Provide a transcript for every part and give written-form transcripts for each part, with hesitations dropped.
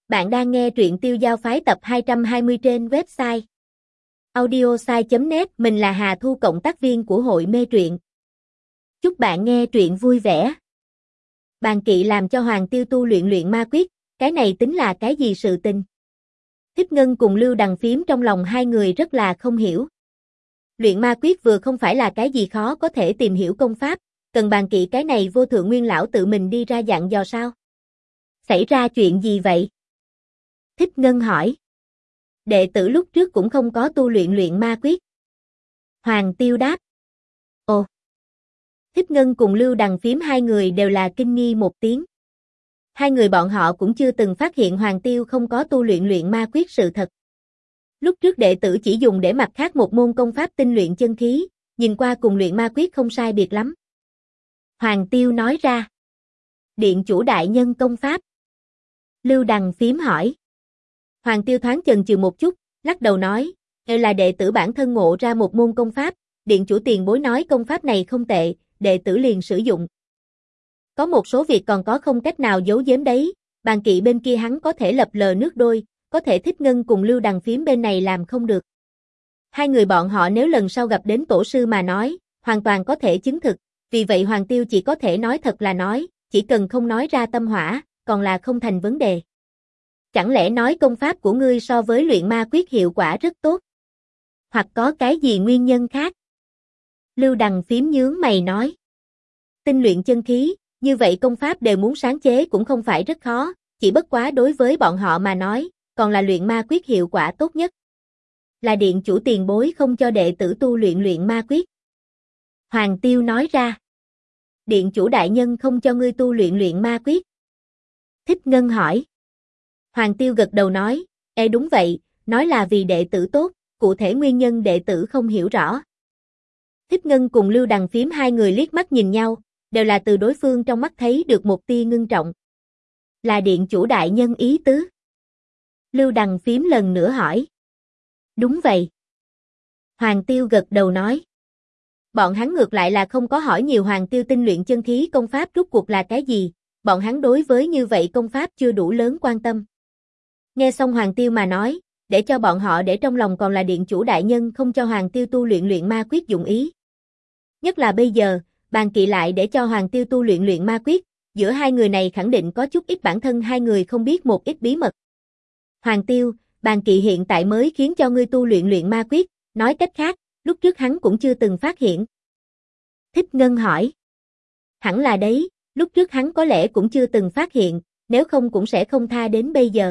Bạn đang nghe truyện Tiêu Giao Phái tập 220 trên website audiosai.net. Mình là Hà Thu, cộng tác viên của hội mê truyện. Chúc bạn nghe truyện vui vẻ. Bàn kỵ làm cho Hoàng Tiêu tu luyện ma quyết, cái này tính là cái gì sự tình? Thích Ngân cùng Lưu Đằng Phím trong lòng hai người rất là không hiểu. Luyện ma quyết vừa không phải là cái gì khó có thể tìm hiểu công pháp, cần bàn kỵ cái này vô thượng nguyên lão tự mình đi ra dặn dò sao? Xảy ra chuyện gì vậy? Thích Ngân hỏi. Đệ tử lúc trước cũng không có tu luyện ma quyết. Hoàng Tiêu đáp. Ồ. Thích Ngân cùng Lưu Đằng Phím hai người đều là kinh nghi một tiếng. Hai người bọn họ cũng chưa từng phát hiện Hoàng Tiêu không có tu luyện ma quyết sự thật. Lúc trước đệ tử chỉ dùng để mặt khác một môn công pháp tinh luyện chân khí, nhìn qua cùng luyện ma quyết không sai biệt lắm. Hoàng Tiêu nói ra. Điện chủ đại nhân công pháp. Lưu Đằng Phím hỏi. Hoàng Tiêu thoáng chần chừ một chút, lắc đầu nói, là đệ tử bản thân ngộ ra một môn công pháp, điện chủ tiền bối nói công pháp này không tệ, đệ tử liền sử dụng. Có một số việc còn có không cách nào giấu giếm đấy, bàn kỵ bên kia hắn có thể lập lờ nước đôi, có thể Thích Ngân cùng Lưu Đằng Phím bên này làm không được. Hai người bọn họ nếu lần sau gặp đến tổ sư mà nói, hoàn toàn có thể chứng thực, vì vậy Hoàng Tiêu chỉ có thể nói thật là nói, chỉ cần không nói ra tâm hỏa, còn là không thành vấn đề. Chẳng lẽ nói công pháp của ngươi so với luyện ma quyết hiệu quả rất tốt? Hoặc có cái gì nguyên nhân khác? Lưu Đằng Phím nhướng mày nói. Tinh luyện chân khí, như vậy công pháp đều muốn sáng chế cũng không phải rất khó, chỉ bất quá đối với bọn họ mà nói, còn là luyện ma quyết hiệu quả tốt nhất. Là điện chủ tiền bối không cho đệ tử tu luyện ma quyết. Hoàng Tiêu nói ra. Điện chủ đại nhân không cho ngươi tu luyện ma quyết. Thích Ngân hỏi. Hoàng Tiêu gật đầu nói, đúng vậy, nói là vì đệ tử tốt, cụ thể nguyên nhân đệ tử không hiểu rõ. Thích Ngân cùng Lưu Đằng Phím hai người liếc mắt nhìn nhau, đều là từ đối phương trong mắt thấy được một tia ngưng trọng. Là điện chủ đại nhân ý tứ. Lưu Đằng Phím lần nữa hỏi. Đúng vậy. Hoàng Tiêu gật đầu nói. Bọn hắn ngược lại là không có hỏi nhiều Hoàng Tiêu tinh luyện chân khí công pháp rốt cuộc là cái gì, bọn hắn đối với như vậy công pháp chưa đủ lớn quan tâm. Nghe xong Hoàng Tiêu mà nói, để cho bọn họ để trong lòng còn là điện chủ đại nhân không cho Hoàng Tiêu tu luyện ma quyết dụng ý. Nhất là bây giờ, bàn kỵ lại để cho Hoàng Tiêu tu luyện ma quyết, giữa hai người này khẳng định có chút ít bản thân hai người không biết một ít bí mật. Hoàng Tiêu, bàn kỵ hiện tại mới khiến cho ngươi tu luyện ma quyết, nói cách khác, lúc trước hắn cũng chưa từng phát hiện. Thích Ngân hỏi. Hẳn là đấy, lúc trước hắn có lẽ cũng chưa từng phát hiện, nếu không cũng sẽ không tha đến bây giờ.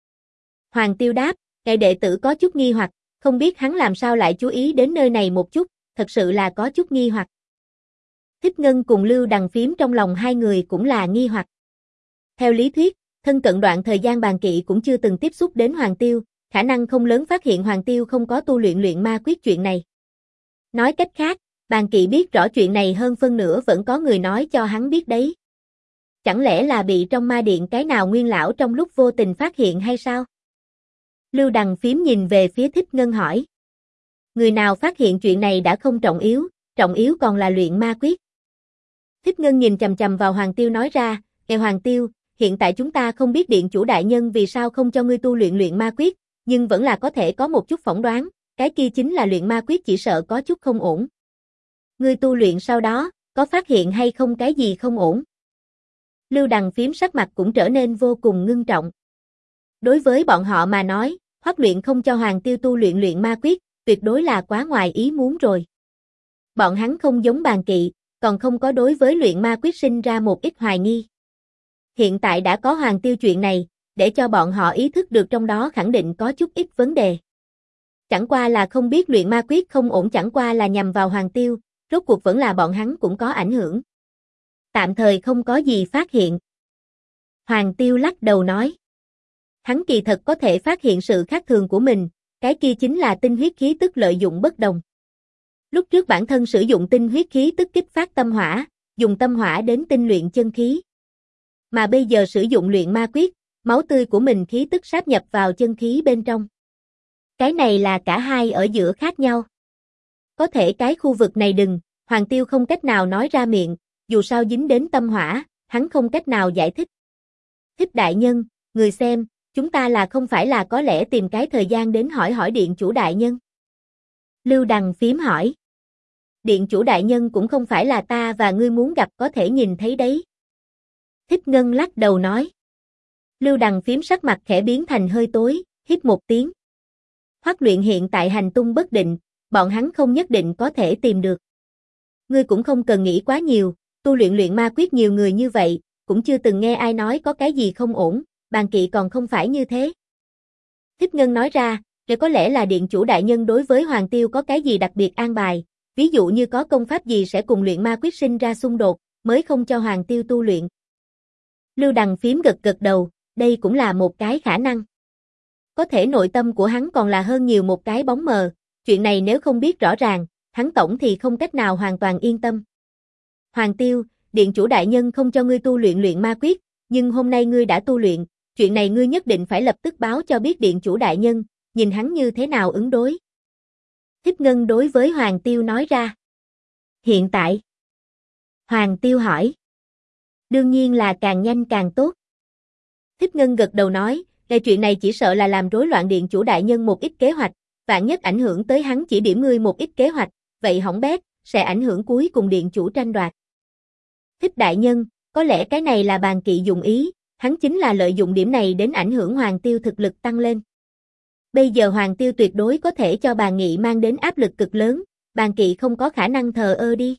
Hoàng Tiêu đáp, cái đệ tử có chút nghi hoặc, không biết hắn làm sao lại chú ý đến nơi này một chút, thật sự là có chút nghi hoặc. Thích Ngân cùng Lưu Đằng Phím trong lòng hai người cũng là nghi hoặc. Theo lý thuyết, thân cận đoạn thời gian bàn kỵ cũng chưa từng tiếp xúc đến Hoàng Tiêu, khả năng không lớn phát hiện Hoàng Tiêu không có tu luyện ma quyết chuyện này. Nói cách khác, bàn kỵ biết rõ chuyện này hơn phân nửa vẫn có người nói cho hắn biết đấy. Chẳng lẽ là bị trong ma điện cái nào nguyên lão trong lúc vô tình phát hiện hay sao? Lưu Đằng Phím nhìn về phía Thích Ngân hỏi. Người nào phát hiện chuyện này đã không trọng yếu còn là luyện ma quyết. Thích Ngân nhìn chằm chằm vào Hoàng Tiêu nói ra, Hoàng Tiêu, hiện tại chúng ta không biết điện chủ đại nhân vì sao không cho ngươi tu luyện ma quyết, nhưng vẫn là có thể có một chút phỏng đoán, cái kia chính là luyện ma quyết chỉ sợ có chút không ổn. Ngươi tu luyện sau đó, có phát hiện hay không cái gì không ổn? Lưu Đằng Phím sắc mặt cũng trở nên vô cùng ngưng trọng. Đối với bọn họ mà nói, Hoắc Luyện không cho Hoàng Tiêu tu luyện ma quyết, tuyệt đối là quá ngoài ý muốn rồi. Bọn hắn không giống bàn kỵ, còn không có đối với luyện ma quyết sinh ra một ít hoài nghi. Hiện tại đã có Hoàng Tiêu chuyện này, để cho bọn họ ý thức được trong đó khẳng định có chút ít vấn đề. Chẳng qua là không biết luyện ma quyết không ổn, chẳng qua là nhằm vào Hoàng Tiêu, rốt cuộc vẫn là bọn hắn cũng có ảnh hưởng. Tạm thời không có gì phát hiện. Hoàng Tiêu lắc đầu nói. Hắn kỳ thật có thể phát hiện sự khác thường của mình, cái kia chính là tinh huyết khí tức lợi dụng bất đồng. Lúc trước bản thân sử dụng tinh huyết khí tức kích phát tâm hỏa, dùng tâm hỏa đến tinh luyện chân khí. Mà bây giờ sử dụng luyện ma quyết, máu tươi của mình khí tức sáp nhập vào chân khí bên trong. Cái này là cả hai ở giữa khác nhau. Có thể cái khu vực này Hoàng Tiêu không cách nào nói ra miệng, dù sao dính đến tâm hỏa, hắn không cách nào giải thích. Thích đại nhân, người xem, Chúng ta là không phải là có lẽ tìm cái thời gian đến hỏi hỏi điện chủ đại nhân? Lưu Đằng Phím hỏi. Điện chủ đại nhân cũng không phải là ta và ngươi muốn gặp có thể nhìn thấy đấy. Thích Ngân lắc đầu nói. Lưu Đằng Phím sắc mặt khẽ biến thành hơi tối, hít một tiếng. Hoắc Luyện hiện tại hành tung bất định, bọn hắn không nhất định có thể tìm được. Ngươi cũng không cần nghĩ quá nhiều, tu luyện luyện ma quyết nhiều người như vậy, cũng chưa từng nghe ai nói có cái gì không ổn, Bàn Kỵ còn không phải như thế. Thích Ngân nói ra, rồi có lẽ là điện chủ đại nhân đối với Hoàng Tiêu có cái gì đặc biệt an bài, ví dụ như có công pháp gì sẽ cùng luyện ma quyết sinh ra xung đột, mới không cho Hoàng Tiêu tu luyện. Lưu Đằng Phím gật gật đầu, đây cũng là một cái khả năng. Có thể nội tâm của hắn còn là hơn nhiều một cái bóng mờ, chuyện này nếu không biết rõ ràng, hắn tổng thì không cách nào hoàn toàn yên tâm. Hoàng Tiêu, điện chủ đại nhân không cho ngươi tu luyện luyện ma quyết, nhưng hôm nay ngươi đã tu luyện, chuyện này ngươi nhất định phải lập tức báo cho biết điện chủ đại nhân, nhìn hắn như thế nào ứng đối. Thích Ngân đối với Hoàng Tiêu nói ra. Hiện tại? Hoàng Tiêu hỏi. Đương nhiên là càng nhanh càng tốt. Thích Ngân gật đầu nói, về chuyện này chỉ sợ là làm rối loạn điện chủ đại nhân một ít kế hoạch, vạn nhất ảnh hưởng tới hắn chỉ điểm ngươi một ít kế hoạch, vậy hỏng bét, sẽ ảnh hưởng cuối cùng điện chủ tranh đoạt. Thích đại nhân, có lẽ cái này là Bàn Kỵ dùng ý, hắn chính là lợi dụng điểm này đến ảnh hưởng Hoàng Tiêu thực lực tăng lên. Bây giờ Hoàng Tiêu tuyệt đối có thể cho Bàn Nghị mang đến áp lực cực lớn, Bàn Kỵ không có khả năng thờ ơ đi.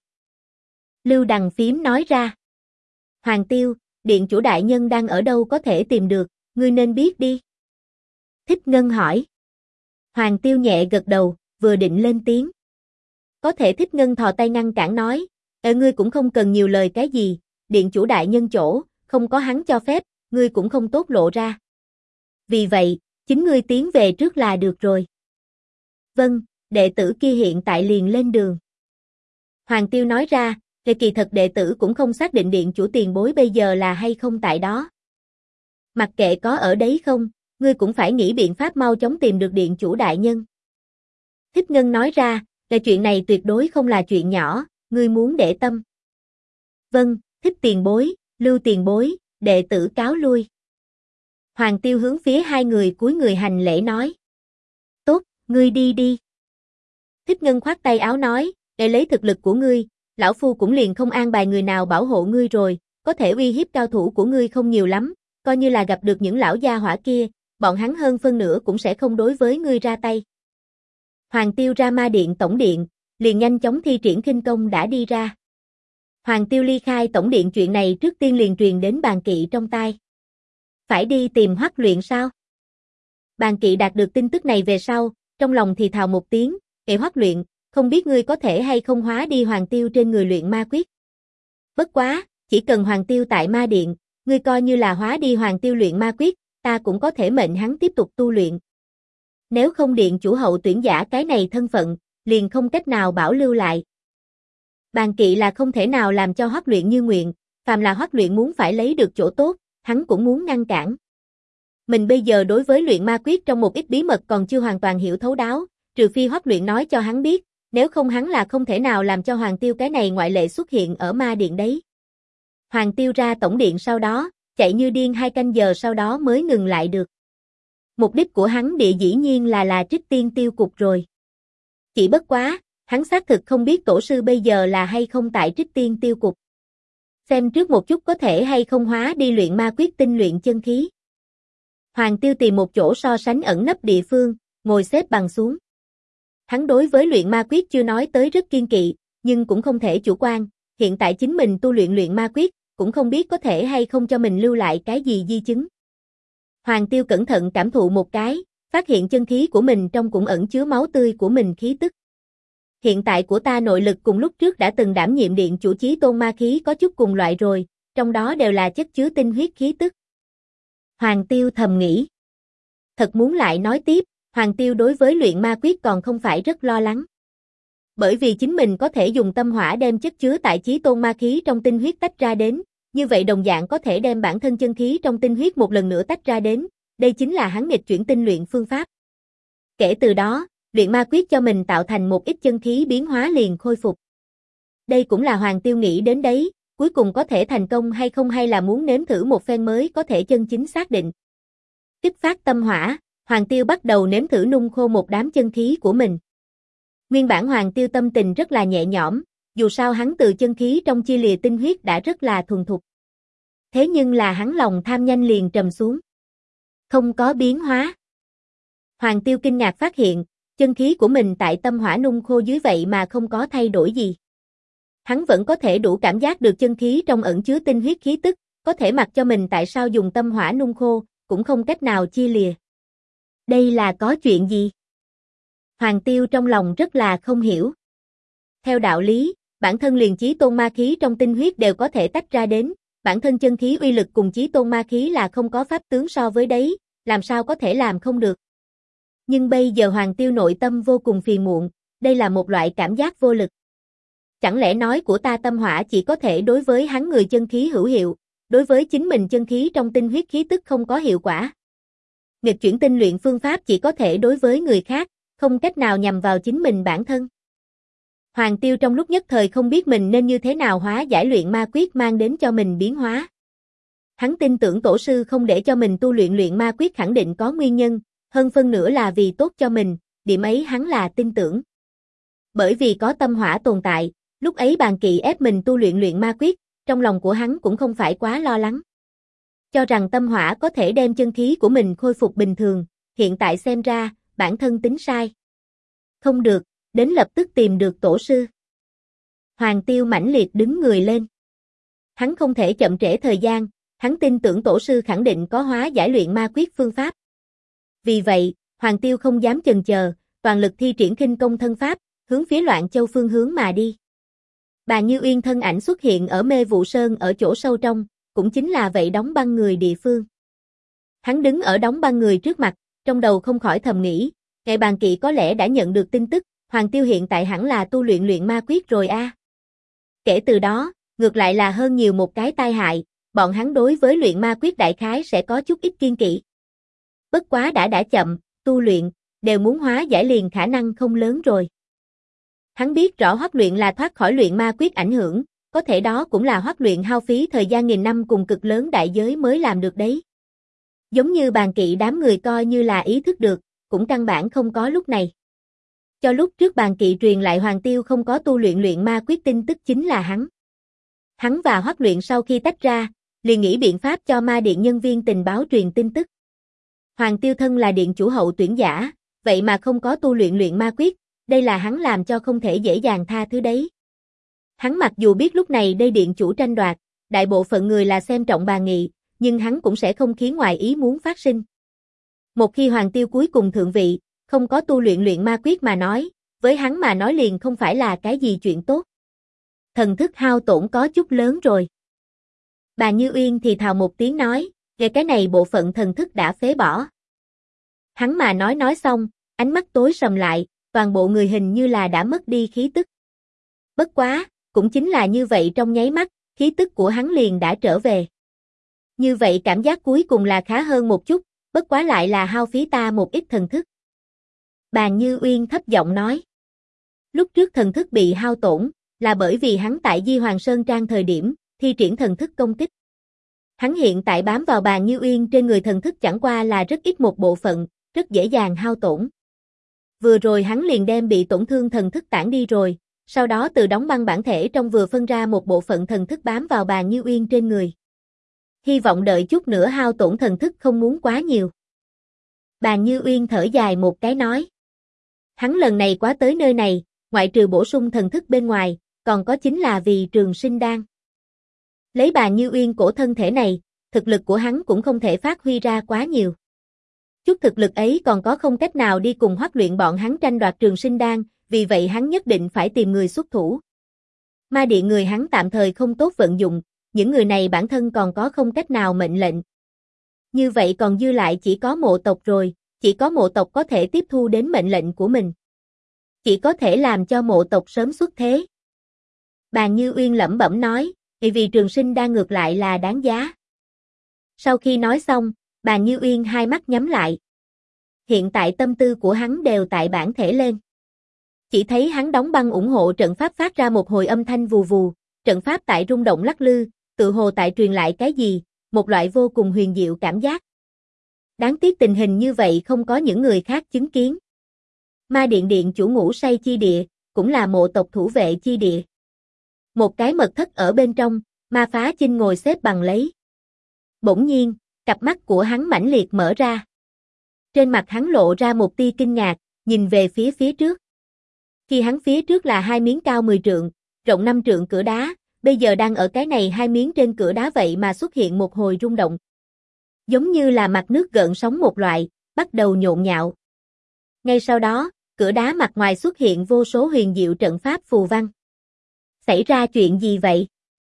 Lưu Đằng Phím nói ra. Hoàng Tiêu, điện chủ đại nhân đang ở đâu có thể tìm được, ngươi nên biết đi. Thích Ngân hỏi. Hoàng Tiêu nhẹ gật đầu, vừa định lên tiếng. Có thể Thích Ngân thò tay ngăn cản nói, ngươi cũng không cần nhiều lời cái gì, điện chủ đại nhân chỗ, không có hắn cho phép, ngươi cũng không tốt lộ ra. Vì vậy, chính ngươi tiến về trước là được rồi. Vâng, đệ tử kia hiện tại liền lên đường. Hoàng Tiêu nói ra, về kỳ thật đệ tử cũng không xác định điện chủ tiền bối bây giờ là hay không tại đó. Mặc kệ có ở đấy không, ngươi cũng phải nghĩ biện pháp mau chóng tìm được điện chủ đại nhân. Thích Ngân nói ra, về chuyện này tuyệt đối không là chuyện nhỏ, ngươi muốn để tâm. Vâng, Thích tiền bối, Lưu tiền bối, đệ tử cáo lui. Hoàng Tiêu hướng phía hai người cúi người hành lễ nói. Tốt, ngươi đi đi. Thích Ngân khoát tay áo nói, để lấy thực lực của ngươi, lão phu cũng liền không an bài người nào bảo hộ ngươi rồi, có thể uy hiếp cao thủ của ngươi không nhiều lắm, coi như là gặp được những lão gia hỏa kia, bọn hắn hơn phân nửa cũng sẽ không đối với ngươi ra tay. Hoàng Tiêu ra ma điện tổng điện, liền nhanh chóng thi triển khinh công đã đi ra. Hoàng Tiêu ly khai tổng điện chuyện này trước tiên liền truyền đến Bàn Kỵ trong tai. Phải đi tìm Hoắc Luyện sao? Bàn Kỵ đạt được tin tức này về sau, trong lòng thì thào một tiếng, Hoắc Luyện, không biết ngươi có thể hay không hóa đi Hoàng Tiêu trên người luyện ma quyết. Bất quá, chỉ cần Hoàng Tiêu tại ma điện, ngươi coi như là hóa đi Hoàng Tiêu luyện ma quyết, ta cũng có thể mệnh hắn tiếp tục tu luyện. Nếu không điện chủ hậu tuyển giả cái này thân phận, liền không cách nào bảo lưu lại. Bàn Kỵ là không thể nào làm cho Hoắc Luyện như nguyện, phàm là Hoắc Luyện muốn phải lấy được chỗ tốt, hắn cũng muốn ngăn cản. Mình bây giờ đối với luyện ma quyết trong một ít bí mật còn chưa hoàn toàn hiểu thấu đáo, trừ phi Hoắc Luyện nói cho hắn biết, nếu không hắn là không thể nào làm cho Hoàng Tiêu cái này ngoại lệ xuất hiện ở ma điện đấy. Hoàng Tiêu ra tổng điện sau đó, chạy như điên 2 canh giờ sau đó mới ngừng lại được. Mục đích của hắn địa dĩ nhiên là Trích Tiên Tiêu Cục rồi. Chỉ bất quá, hắn xác thực không biết tổ sư bây giờ là hay không tại Trích Tiên Tiêu Cục. Xem trước một chút có thể hay không hóa đi luyện ma quyết tinh luyện chân khí. Hoàng Tiêu tìm một chỗ so sánh ẩn nấp địa phương, ngồi xếp bằng xuống. Hắn đối với luyện ma quyết chưa nói tới rất kiên kỵ, nhưng cũng không thể chủ quan, hiện tại chính mình tu luyện luyện ma quyết, cũng không biết có thể hay không cho mình lưu lại cái gì di chứng. Hoàng Tiêu cẩn thận cảm thụ một cái, phát hiện chân khí của mình trong cũng ẩn chứa máu tươi của mình khí tức. Hiện tại của ta nội lực cùng lúc trước đã từng đảm nhiệm điện chủ chí tôn ma khí có chút cùng loại rồi, trong đó đều là chất chứa tinh huyết khí tức. Hoàng Tiêu thầm nghĩ. Thật muốn lại nói tiếp, Hoàng Tiêu đối với luyện ma quyết còn không phải rất lo lắng. Bởi vì chính mình có thể dùng tâm hỏa đem chất chứa tại chí tôn ma khí trong tinh huyết tách ra đến, như vậy đồng dạng có thể đem bản thân chân khí trong tinh huyết một lần nữa tách ra đến, đây chính là hắn nghịch chuyển tinh luyện phương pháp. Kể từ đó, luyện ma quyết cho mình tạo thành một ít chân khí biến hóa liền khôi phục. Đây cũng là Hoàng Tiêu nghĩ đến đấy, cuối cùng có thể thành công hay không hay là muốn nếm thử một phen mới có thể chân chính xác định. Kích phát tâm hỏa, Hoàng Tiêu bắt đầu nếm thử nung khô một đám chân khí của mình. Nguyên bản Hoàng Tiêu tâm tình rất là nhẹ nhõm, dù sao hắn từ chân khí trong chia lìa tinh huyết đã rất là thuần thục. Thế nhưng là hắn lòng tham nhanh liền trầm xuống. Không có biến hóa. Hoàng Tiêu kinh ngạc phát hiện, chân khí của mình tại tâm hỏa nung khô dưới vậy mà không có thay đổi gì. Hắn vẫn có thể đủ cảm giác được chân khí trong ẩn chứa tinh huyết khí tức, có thể mặc cho mình tại sao dùng tâm hỏa nung khô, cũng không cách nào chia lìa. Đây là có chuyện gì? Hoàng Tiêu trong lòng rất là không hiểu. Theo đạo lý, bản thân liền chí tôn ma khí trong tinh huyết đều có thể tách ra đến, bản thân chân khí uy lực cùng chí tôn ma khí là không có pháp tướng so với đấy, làm sao có thể làm không được. Nhưng bây giờ Hoàng Tiêu nội tâm vô cùng phiền muộn, đây là một loại cảm giác vô lực. Chẳng lẽ nói của ta tâm hỏa chỉ có thể đối với hắn người chân khí hữu hiệu, đối với chính mình chân khí trong tinh huyết khí tức không có hiệu quả. Nghịch chuyển tinh luyện phương pháp chỉ có thể đối với người khác, không cách nào nhằm vào chính mình bản thân. Hoàng Tiêu trong lúc nhất thời không biết mình nên như thế nào hóa giải luyện ma quyết mang đến cho mình biến hóa. Hắn tin tưởng tổ sư không để cho mình tu luyện ma quyết khẳng định có nguyên nhân, hơn phân nửa là vì tốt cho mình, điểm ấy hắn là tin tưởng. Bởi vì có tâm hỏa tồn tại, lúc ấy Bàn Kỵ ép mình tu luyện ma quyết, trong lòng của hắn cũng không phải quá lo lắng. Cho rằng tâm hỏa có thể đem chân khí của mình khôi phục bình thường, hiện tại xem ra, bản thân tính sai. Không được, đến lập tức tìm được tổ sư. Hoàng Tiêu mãnh liệt đứng người lên. Hắn không thể chậm trễ thời gian, hắn tin tưởng tổ sư khẳng định có hóa giải luyện ma quyết phương pháp. Vì vậy, Hoàng Tiêu không dám chần chờ, toàn lực thi triển khinh công thân pháp, hướng phía Loạn Châu phương hướng mà đi. Bà Như Uyên thân ảnh xuất hiện ở Mê Vụ Sơn ở chỗ sâu trong, cũng chính là vậy đóng băng người địa phương. Hắn đứng ở đóng băng người trước mặt, trong đầu không khỏi thầm nghĩ, ngày Bàn Kỵ có lẽ đã nhận được tin tức, Hoàng Tiêu hiện tại hẳn là tu luyện ma quyết rồi a. Kể từ đó, ngược lại là hơn nhiều một cái tai hại, bọn hắn đối với luyện ma quyết đại khái sẽ có chút ít kiên kỵ. Bất quá đã chậm, tu luyện, đều muốn hóa giải liền khả năng không lớn rồi. Hắn biết rõ Hoắc Luyện là thoát khỏi luyện ma quyết ảnh hưởng, có thể đó cũng là Hoắc Luyện hao phí thời gian nghìn năm cùng cực lớn đại giới mới làm được đấy. Giống như Bàn Kỵ đám người coi như là ý thức được, cũng căn bản không có lúc này. Cho lúc trước Bàn Kỵ truyền lại Hoàng Tiêu không có tu luyện ma quyết tin tức chính là hắn. Hắn và Hoắc Luyện sau khi tách ra, liền nghĩ biện pháp cho ma điện nhân viên tình báo truyền tin tức. Hoàng Tiêu thân là điện chủ hậu tuyển giả, vậy mà không có tu luyện ma quyết, đây là hắn làm cho không thể dễ dàng tha thứ đấy. Hắn mặc dù biết lúc này đây điện chủ tranh đoạt, đại bộ phận người là xem trọng Bàn Nghị, nhưng hắn cũng sẽ không khiến ngoài ý muốn phát sinh. Một khi Hoàng Tiêu cuối cùng thượng vị, không có tu luyện ma quyết mà nói, với hắn mà nói liền không phải là cái gì chuyện tốt. Thần thức hao tổn có chút lớn rồi. Bà Như Uyên thì thào một tiếng nói, về cái này bộ phận thần thức đã phế bỏ. Hắn mà nói xong, ánh mắt tối sầm lại, toàn bộ người hình như là đã mất đi khí tức. Bất quá, cũng chính là như vậy trong nháy mắt, khí tức của hắn liền đã trở về. Như vậy cảm giác cuối cùng là khá hơn một chút, bất quá lại là hao phí ta một ít thần thức. Bà Như Uyên thấp giọng nói. Lúc trước thần thức bị hao tổn, là bởi vì hắn tại Di Hoàng Sơn Trang thời điểm, thi triển thần thức công kích. Hắn hiện tại bám vào Bà Như Uyên trên người thần thức chẳng qua là rất ít một bộ phận, rất dễ dàng hao tổn. Vừa rồi hắn liền đem bị tổn thương thần thức tản đi rồi, sau đó từ đóng băng bản thể trong vừa phân ra một bộ phận thần thức bám vào Bà Như Uyên trên người. Hy vọng đợi chút nữa hao tổn thần thức không muốn quá nhiều. Bà Như Uyên thở dài một cái nói. Hắn lần này quá tới nơi này, ngoại trừ bổ sung thần thức bên ngoài, còn có chính là vì trường sinh đan. Lấy Bà Như Uyên cổ thân thể này, thực lực của hắn cũng không thể phát huy ra quá nhiều. Chút thực lực ấy còn có không cách nào đi cùng Hoắc Luyện bọn hắn tranh đoạt trường sinh đan, vì vậy hắn nhất định phải tìm người xuất thủ. Ma điện người hắn tạm thời không tốt vận dụng, những người này bản thân còn có không cách nào mệnh lệnh. Như vậy còn dư lại chỉ có Mộ tộc rồi, chỉ có Mộ tộc có thể tiếp thu đến mệnh lệnh của mình. Chỉ có thể làm cho Mộ tộc sớm xuất thế. Bà Như Uyên lẩm bẩm nói, vì trường sinh đan ngược lại là đáng giá. Sau khi nói xong, Bà Như Uyên hai mắt nhắm lại. Hiện tại tâm tư của hắn đều tại bản thể lên. Chỉ thấy hắn đóng băng ủng hộ trận pháp phát ra một hồi âm thanh vù vù, trận pháp tại rung động lắc lư, tự hồ tại truyền lại cái gì, một loại vô cùng huyền diệu cảm giác. Đáng tiếc tình hình như vậy không có những người khác chứng kiến. Ma điện điện chủ ngủ say chi địa, cũng là mộ tộc thủ vệ chi địa. Một cái mật thất ở bên trong, Ma Phá Chinh ngồi xếp bằng lấy. Bỗng nhiên, cặp mắt của hắn mãnh liệt mở ra. Trên mặt hắn lộ ra một tia kinh ngạc, nhìn về phía trước. Khi hắn phía trước là hai miếng cao 10 trượng, rộng 5 trượng cửa đá, bây giờ đang ở cái này hai miếng trên cửa đá vậy mà xuất hiện một hồi rung động. Giống như là mặt nước gợn sóng một loại, bắt đầu nhộn nhạo. Ngay sau đó, cửa đá mặt ngoài xuất hiện vô số huyền diệu trận pháp phù văn. Xảy ra chuyện gì vậy?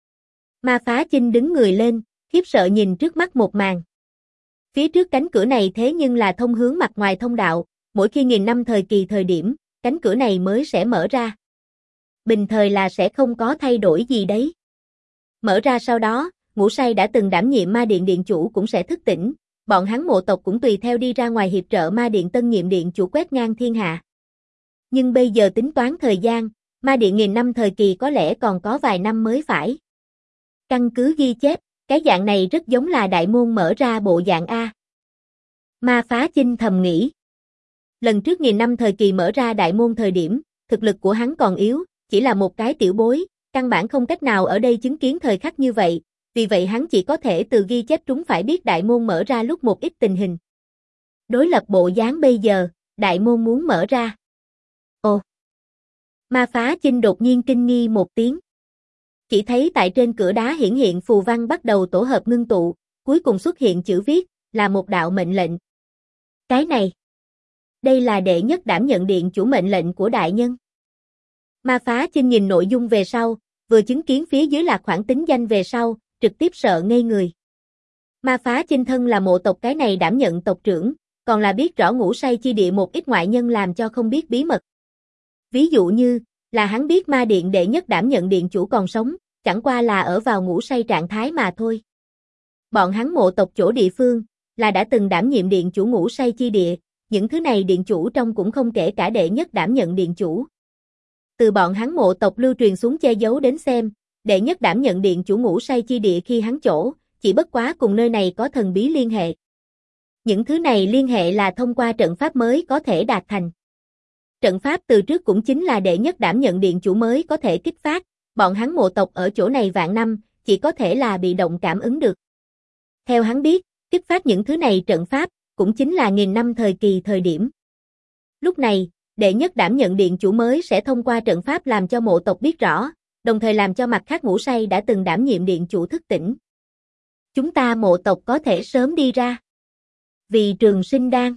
Ma Phá Chinh đứng người lên, khiếp sợ nhìn trước mắt một màn. Phía trước cánh cửa này thế nhưng là thông hướng mặt ngoài thông đạo, mỗi khi nghìn năm thời kỳ thời điểm, cánh cửa này mới sẽ mở ra. Bình thời là sẽ không có thay đổi gì đấy. Mở ra sau đó, ngủ say đã từng đảm nhiệm ma điện điện chủ cũng sẽ thức tỉnh, bọn hắn mộ tộc cũng tùy theo đi ra ngoài hiệp trợ ma điện tân nhiệm điện chủ quét ngang thiên hạ. Nhưng bây giờ tính toán thời gian, ma điện nghìn năm thời kỳ có lẽ còn có vài năm mới phải. Căn cứ ghi chép, cái dạng này rất giống là đại môn mở ra bộ dạng A. Ma Phá Chinh thầm nghĩ. Lần trước nghìn năm thời kỳ mở ra đại môn thời điểm, thực lực của hắn còn yếu, chỉ là một cái tiểu bối, căn bản không cách nào ở đây chứng kiến thời khắc như vậy, vì vậy hắn chỉ có thể từ ghi chép trúng phải biết đại môn mở ra lúc một ít tình hình. Đối lập bộ dáng bây giờ, đại môn muốn mở ra. Ồ! Ma Phá Chinh đột nhiên kinh nghi một tiếng. Chỉ thấy tại trên cửa đá hiển hiện phù văn bắt đầu tổ hợp ngưng tụ, cuối cùng xuất hiện chữ viết, là một đạo mệnh lệnh. Cái này! Đây là đệ nhất đảm nhận điện chủ mệnh lệnh của đại nhân. Ma Phá Chinh nhìn nội dung về sau, vừa chứng kiến phía dưới là khoảng tính danh về sau, trực tiếp sợ ngây người. Ma Phá Chinh thân là mộ tộc cái này đảm nhận tộc trưởng, còn là biết rõ ngủ say chi địa một ít ngoại nhân làm cho không biết bí mật. Ví dụ như, là hắn biết ma điện đệ nhất đảm nhận điện chủ còn sống, chẳng qua là ở vào ngủ say trạng thái mà thôi. Bọn hắn mộ tộc chỗ địa phương, là đã từng đảm nhiệm điện chủ ngủ say chi địa, những thứ này điện chủ trong cũng không kể cả đệ nhất đảm nhận điện chủ. Từ bọn hắn mộ tộc lưu truyền xuống che giấu đến xem, đệ nhất đảm nhận điện chủ ngủ say chi địa khi hắn chỗ, chỉ bất quá cùng nơi này có thần bí liên hệ. Những thứ này liên hệ là thông qua trận pháp mới có thể đạt thành. Trận pháp từ trước cũng chính là đệ nhất đảm nhận điện chủ mới có thể kích phát, bọn hắn mộ tộc ở chỗ này vạn năm, chỉ có thể là bị động cảm ứng được. Theo hắn biết, kích phát những thứ này trận pháp, cũng chính là nghìn năm thời kỳ thời điểm. Lúc này, đệ nhất đảm nhận điện chủ mới sẽ thông qua trận pháp làm cho mộ tộc biết rõ, đồng thời làm cho mặt khác ngủ say đã từng đảm nhiệm điện chủ thức tỉnh. Chúng ta mộ tộc có thể sớm đi ra. Vì trường sinh đan.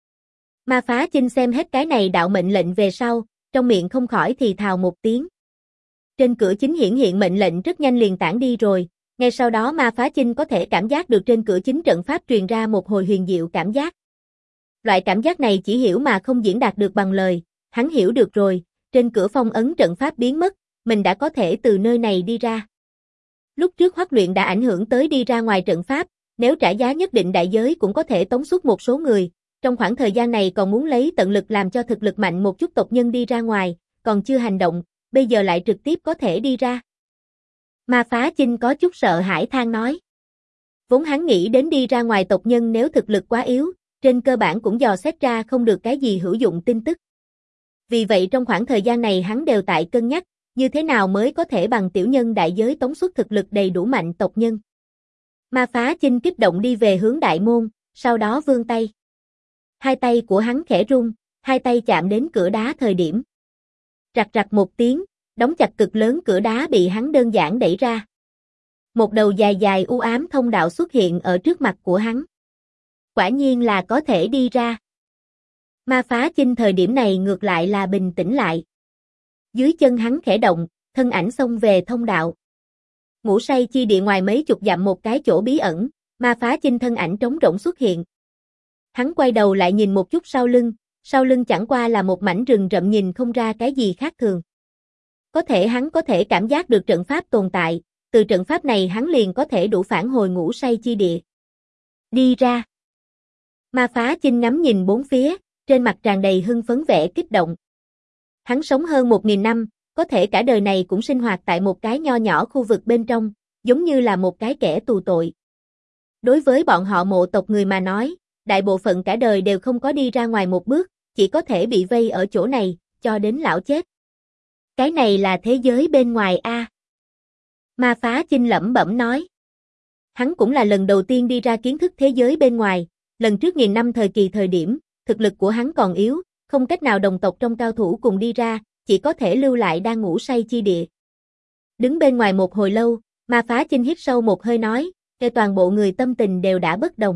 Ma Phá Chinh xem hết cái này đạo mệnh lệnh về sau, trong miệng không khỏi thì thào một tiếng. Trên cửa chính hiển hiện mệnh lệnh rất nhanh liền tản đi rồi, ngay sau đó Ma Phá Chinh có thể cảm giác được trên cửa chính trận pháp truyền ra một hồi huyền diệu cảm giác. Loại cảm giác này chỉ hiểu mà không diễn đạt được bằng lời, hắn hiểu được rồi, trên cửa phong ấn trận pháp biến mất, mình đã có thể từ nơi này đi ra. Lúc trước huấn luyện đã ảnh hưởng tới đi ra ngoài trận pháp, nếu trả giá nhất định đại giới cũng có thể tống xuất một số người, trong khoảng thời gian này còn muốn lấy tận lực làm cho thực lực mạnh một chút tộc nhân đi ra ngoài, còn chưa hành động, bây giờ lại trực tiếp có thể đi ra. Ma Phá Chinh có chút sợ hãi than nói. Vốn hắn nghĩ đến đi ra ngoài tộc nhân nếu thực lực quá yếu, trên cơ bản cũng dò xét ra không được cái gì hữu dụng tin tức. Vì vậy trong khoảng thời gian này hắn đều tại cân nhắc, như thế nào mới có thể bằng tiểu nhân đại giới tống xuất thực lực đầy đủ mạnh tộc nhân. Ma Phá Chinh kích động đi về hướng đại môn, sau đó vươn tay. Hai tay của hắn khẽ rung, hai tay chạm đến cửa đá thời điểm. Rạc rạc một tiếng, đóng chặt cực lớn cửa đá bị hắn đơn giản đẩy ra. Một đầu dài dài u ám thông đạo xuất hiện ở trước mặt của hắn. Quả nhiên là có thể đi ra. Ma Phá Chinh thời điểm này ngược lại là bình tĩnh lại. Dưới chân hắn khẽ động, thân ảnh xông về thông đạo. Ngủ say chi địa ngoài mấy chục dặm một cái chỗ bí ẩn, Ma Phá Chinh thân ảnh trống rỗng xuất hiện. Hắn quay đầu lại nhìn một chút sau lưng chẳng qua là một mảnh rừng rậm nhìn không ra cái gì khác thường. Có thể hắn có thể cảm giác được trận pháp tồn tại, từ trận pháp này hắn liền có thể đủ phản hồi ngủ say chi địa. Đi ra. Ma Phá Chinh ngắm nhìn bốn phía, trên mặt tràn đầy hưng phấn vẻ kích động. Hắn sống hơn 1000 năm, có thể cả đời này cũng sinh hoạt tại một cái nho nhỏ khu vực bên trong, giống như là một cái kẻ tù tội. Đối với bọn họ mộ tộc người mà nói, đại bộ phận cả đời đều không có đi ra ngoài một bước, chỉ có thể bị vây ở chỗ này, cho đến lão chết. Cái này là thế giới bên ngoài a. Ma Phá Chinh lẩm bẩm nói. Hắn cũng là lần đầu tiên đi ra kiến thức thế giới bên ngoài, lần trước 1000 năm thời kỳ thời điểm, thực lực của hắn còn yếu, không cách nào đồng tộc trong cao thủ cùng đi ra, chỉ có thể lưu lại đang ngủ say chi địa. Đứng bên ngoài một hồi lâu, Ma Phá Chinh hít sâu một hơi nói, để toàn bộ người tâm tình đều đã bất đồng.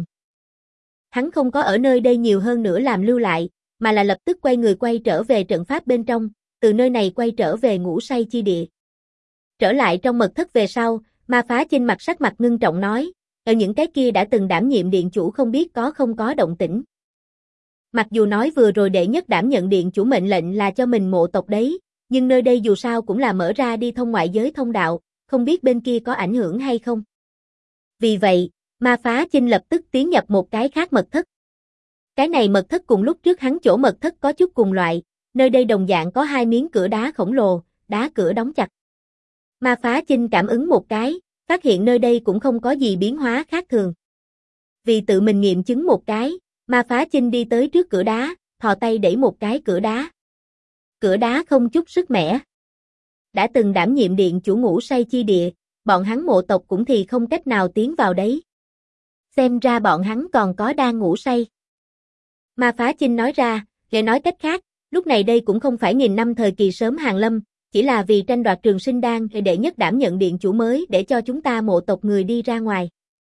Hắn không có ở nơi đây nhiều hơn nữa làm lưu lại, mà là lập tức quay người quay trở về trận pháp bên trong, từ nơi này quay trở về ngủ say chi địa. Trở lại trong mật thất về sau, Ma Phá Chinh sắc mặt ngưng trọng nói, ở những cái kia đã từng đảm nhiệm điện chủ không biết có không có động tĩnh. Mặc dù nói vừa rồi đệ nhất đảm nhận điện chủ mệnh lệnh là cho mình mộ tộc đấy, nhưng nơi đây dù sao cũng là mở ra đi thông ngoại giới thông đạo, không biết bên kia có ảnh hưởng hay không. Vì vậy, Ma Phá Chinh lập tức tiến nhập một cái khác mật thất. Cái này mật thất cùng lúc trước hắn chỗ mật thất có chút cùng loại, nơi đây đồng dạng có 2 miếng cửa đá khổng lồ, đá cửa đóng chặt. Ma Phá Chinh cảm ứng một cái, phát hiện nơi đây cũng không có gì biến hóa khác thường. Vì tự mình nghiệm chứng một cái, Ma Phá Chinh đi tới trước cửa đá, thò tay đẩy một cái cửa đá. Cửa đá không chút sức mẻ. Đã từng đảm nhiệm điện chủ ngủ say chi địa, bọn hắn mộ tộc cũng thì không cách nào tiến vào đấy. Xem ra bọn hắn còn có đang ngủ say. Ma Phá Chinh nói ra, để nói cách khác, lúc này đây cũng không phải 1000 năm thời kỳ sớm hàng lâm, chỉ là vì tranh đoạt trường sinh đan để đệ nhất đảm nhận điện chủ mới để cho chúng ta mộ tộc người đi ra ngoài.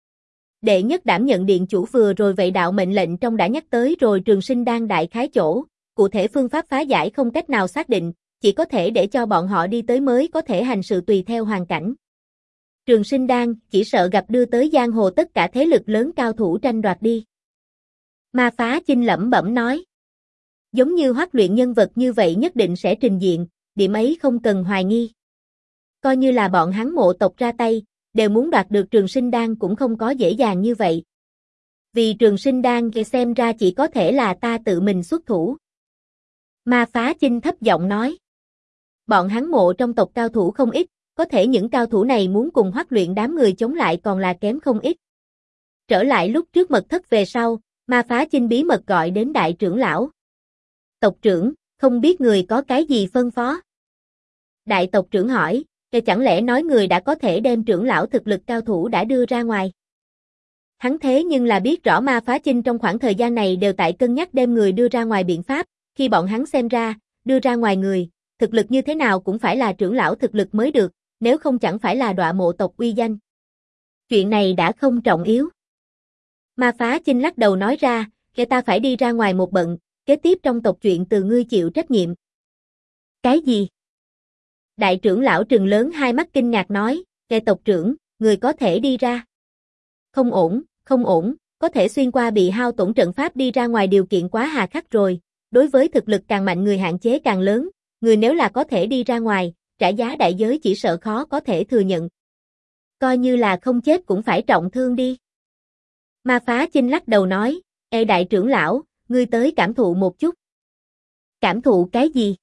Đệ nhất đảm nhận điện chủ vừa rồi vậy đạo mệnh lệnh trong đã nhắc tới rồi trường sinh đan đại khái chỗ, cụ thể phương pháp phá giải không cách nào xác định, chỉ có thể để cho bọn họ đi tới mới có thể hành sự tùy theo hoàn cảnh. Trường sinh đan chỉ sợ gặp đưa tới giang hồ tất cả thế lực lớn cao thủ tranh đoạt đi. Ma Phá Chinh lẩm bẩm nói. Giống như Hoắc luyện nhân vật như vậy nhất định sẽ trình diện, điểm ấy không cần hoài nghi. Coi như là bọn hắn mộ tộc ra tay, đều muốn đoạt được trường sinh đan cũng không có dễ dàng như vậy. Vì trường sinh đan thì xem ra chỉ có thể là ta tự mình xuất thủ. Ma Phá Chinh thấp giọng nói. Bọn hắn mộ trong tộc cao thủ không ít, có thể những cao thủ này muốn cùng Hoắc luyện đám người chống lại còn là kém không ít. Trở lại lúc trước mật thất về sau, Ma Phá Chinh bí mật gọi đến đại trưởng lão. Tộc trưởng, không biết người có cái gì phân phó? Đại tộc trưởng hỏi, chẳng lẽ nói người đã có thể đem trưởng lão thực lực cao thủ đã đưa ra ngoài? Hắn thế nhưng là biết rõ Ma Phá Chinh trong khoảng thời gian này đều tại cân nhắc đem người đưa ra ngoài biện pháp, khi bọn hắn xem ra, đưa ra ngoài người, thực lực như thế nào cũng phải là trưởng lão thực lực mới được, nếu không chẳng phải là đọa mộ tộc uy danh. Chuyện này đã không trọng yếu. Ma Phá Chinh lắc đầu nói ra, kẻ ta phải đi ra ngoài một bận, kế tiếp trong tộc chuyện từ ngươi chịu trách nhiệm. Cái gì? Đại trưởng lão trừng lớn hai mắt kinh ngạc nói, kẻ tộc trưởng, người có thể đi ra. Không ổn, không ổn, có thể xuyên qua bị hao tổn trận pháp đi ra ngoài điều kiện quá hà khắc rồi, đối với thực lực càng mạnh người hạn chế càng lớn, người nếu là có thể đi ra ngoài, trả giá đại giới chỉ sợ khó có thể thừa nhận. Coi như là không chết cũng phải trọng thương đi. Ma Phá Chinh lắc đầu nói, ê đại trưởng lão, ngươi tới cảm thụ một chút. Cảm thụ cái gì?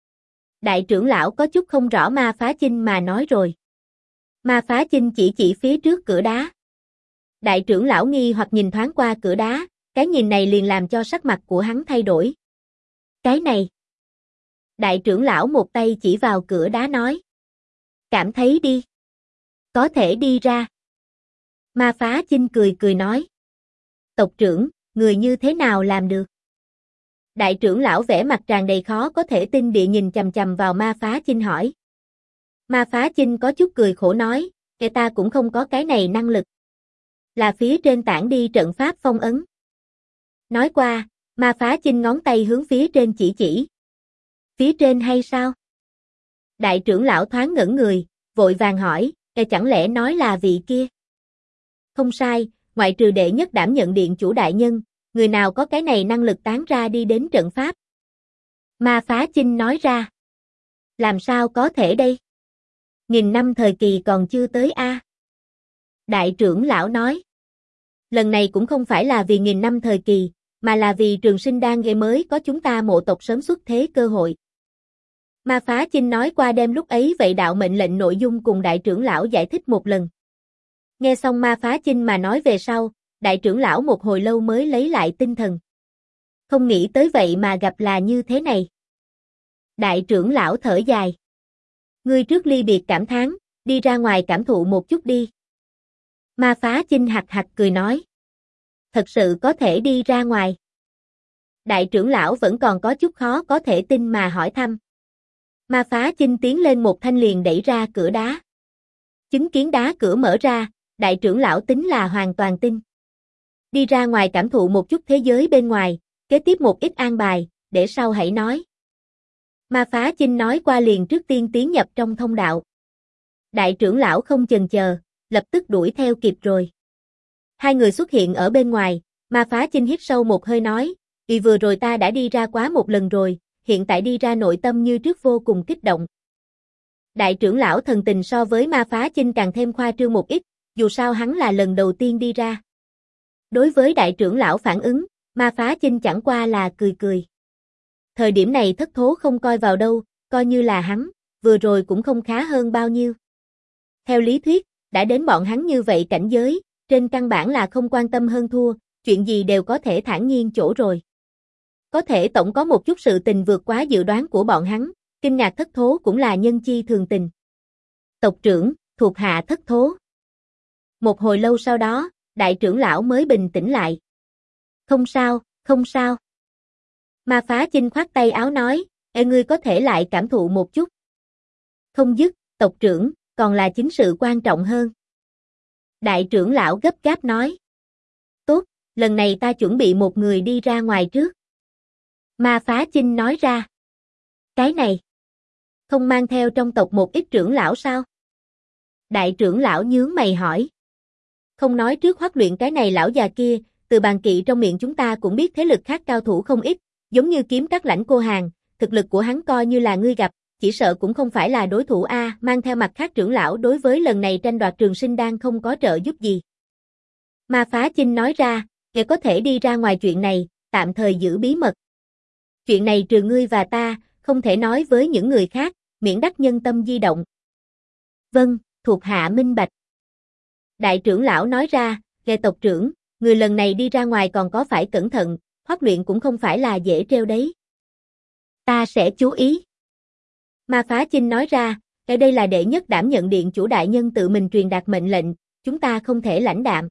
Đại trưởng lão có chút không rõ Ma Phá Chinh mà nói rồi. Ma Phá Chinh chỉ phía trước cửa đá. Đại trưởng lão nghi hoặc nhìn thoáng qua cửa đá, cái nhìn này liền làm cho sắc mặt của hắn thay đổi. Cái này. Đại trưởng lão một tay chỉ vào cửa đá nói. Cảm thấy đi. Có thể đi ra. Ma Phá Chinh cười cười nói. Tộc trưởng, người như thế nào làm được? Đại trưởng lão vẻ mặt tràn đầy khó có thể tin địa nhìn chằm chằm vào Ma Phá Chinh hỏi. Ma Phá Chinh có chút cười khổ nói, kẻ ta cũng không có cái này năng lực. Là phía trên tản đi trận pháp phong ấn. Nói qua, Ma Phá Chinh ngón tay hướng phía trên chỉ. Phía trên hay sao? Đại trưởng lão thoáng ngẩn người, vội vàng hỏi, chẳng lẽ nói là vị kia? Không sai, ngoại trừ đệ nhất đảm nhận điện chủ đại nhân, người nào có cái này năng lực tán ra đi đến trận pháp? Ma Phá Chinh nói ra. Làm sao có thể đây? 1000 năm thời kỳ còn chưa tới a. Đại trưởng lão nói. Lần này cũng không phải là vì 1000 năm thời kỳ, mà là vì trường sinh đan gây mới có chúng ta mộ tộc sớm xuất thế cơ hội. Ma Phá Chinh nói qua đêm lúc ấy vậy đạo mệnh lệnh nội dung cùng đại trưởng lão giải thích một lần. Nghe xong Ma Phá Chinh mà nói về sau, đại trưởng lão một hồi lâu mới lấy lại tinh thần. Không nghĩ tới vậy mà gặp là như thế này. Đại trưởng lão thở dài. Ngươi trước ly biệt cảm thán, đi ra ngoài cảm thụ một chút đi. Ma Phá Chinh hạc hạc cười nói. Thật sự có thể đi ra ngoài. Đại trưởng lão vẫn còn có chút khó có thể tin mà hỏi thăm. Ma Phá Chinh tiến lên một thanh liền đẩy ra cửa đá. Chứng kiến đá cửa mở ra, đại trưởng lão tính là hoàn toàn tin. Đi ra ngoài cảm thụ một chút thế giới bên ngoài, kế tiếp một ít an bài, để sau hãy nói. Ma Phá Chinh nói qua liền trước tiên tiến nhập trong thông đạo. Đại trưởng lão không chần chờ, lập tức đuổi theo kịp rồi. Hai người xuất hiện ở bên ngoài, Ma Phá Chinh hít sâu một hơi nói, vì vừa rồi ta đã đi ra quá một lần rồi, hiện tại đi ra nội tâm như trước vô cùng kích động. Đại trưởng lão thần tình so với Ma Phá Chinh càng thêm khoa trương một ít, dù sao hắn là lần đầu tiên đi ra. Đối với đại trưởng lão phản ứng, Ma Phá Chinh chẳng qua là cười cười. Thời điểm này thất thố không coi vào đâu, coi như là hắn, vừa rồi cũng không khá hơn bao nhiêu. Theo lý thuyết, đã đến bọn hắn như vậy cảnh giới, trên căn bản là không quan tâm hơn thua, chuyện gì đều có thể thản nhiên chỗ rồi. Có thể tổng có một chút sự tình vượt quá dự đoán của bọn hắn, kinh ngạc thất thố cũng là nhân chi thường tình. Tộc trưởng, thuộc hạ thất thố. Một hồi lâu sau đó, đại trưởng lão mới bình tĩnh lại. Không sao, không sao. Ma Phá Chinh khoát tay áo nói, ngươi có thể lại cảm thụ một chút. Không dứt, tộc trưởng, còn là chính sự quan trọng hơn. Đại trưởng lão gấp gáp nói. Tốt, lần này ta chuẩn bị một người đi ra ngoài trước. Ma Phá Chinh nói ra. Cái này, không mang theo trong tộc một ít trưởng lão sao? Đại trưởng lão nhướng mày hỏi. Không nói trước Hoắc Luyện cái này lão già kia, từ bàn kỵ trong miệng chúng ta cũng biết thế lực khác cao thủ không ít, giống như Kiếm Các Lãnh Cô Hàn, thực lực của hắn coi như là ngươi gặp, chỉ sợ cũng không phải là đối thủ a, mang theo mặt khác trưởng lão đối với lần này tranh đoạt Trường Sinh Đan không có trợ giúp gì. Ma Phá Chinh nói ra, "Ngươi có thể đi ra ngoài chuyện này, tạm thời giữ bí mật. Chuyện này trừ ngươi và ta, không thể nói với những người khác, miễn đắc nhân tâm di động." Vâng, thuộc hạ minh bạch. Đại trưởng lão nói ra, "Nghe tộc trưởng, người lần này đi ra ngoài còn có phải cẩn thận, Hoắc Luyện cũng không phải là dễ trêu đấy." Ta sẽ chú ý. Ma Phá Chinh nói ra, ở đây là đệ nhất đảm nhận điện chủ đại nhân tự mình truyền đạt mệnh lệnh, chúng ta không thể lãnh đạm.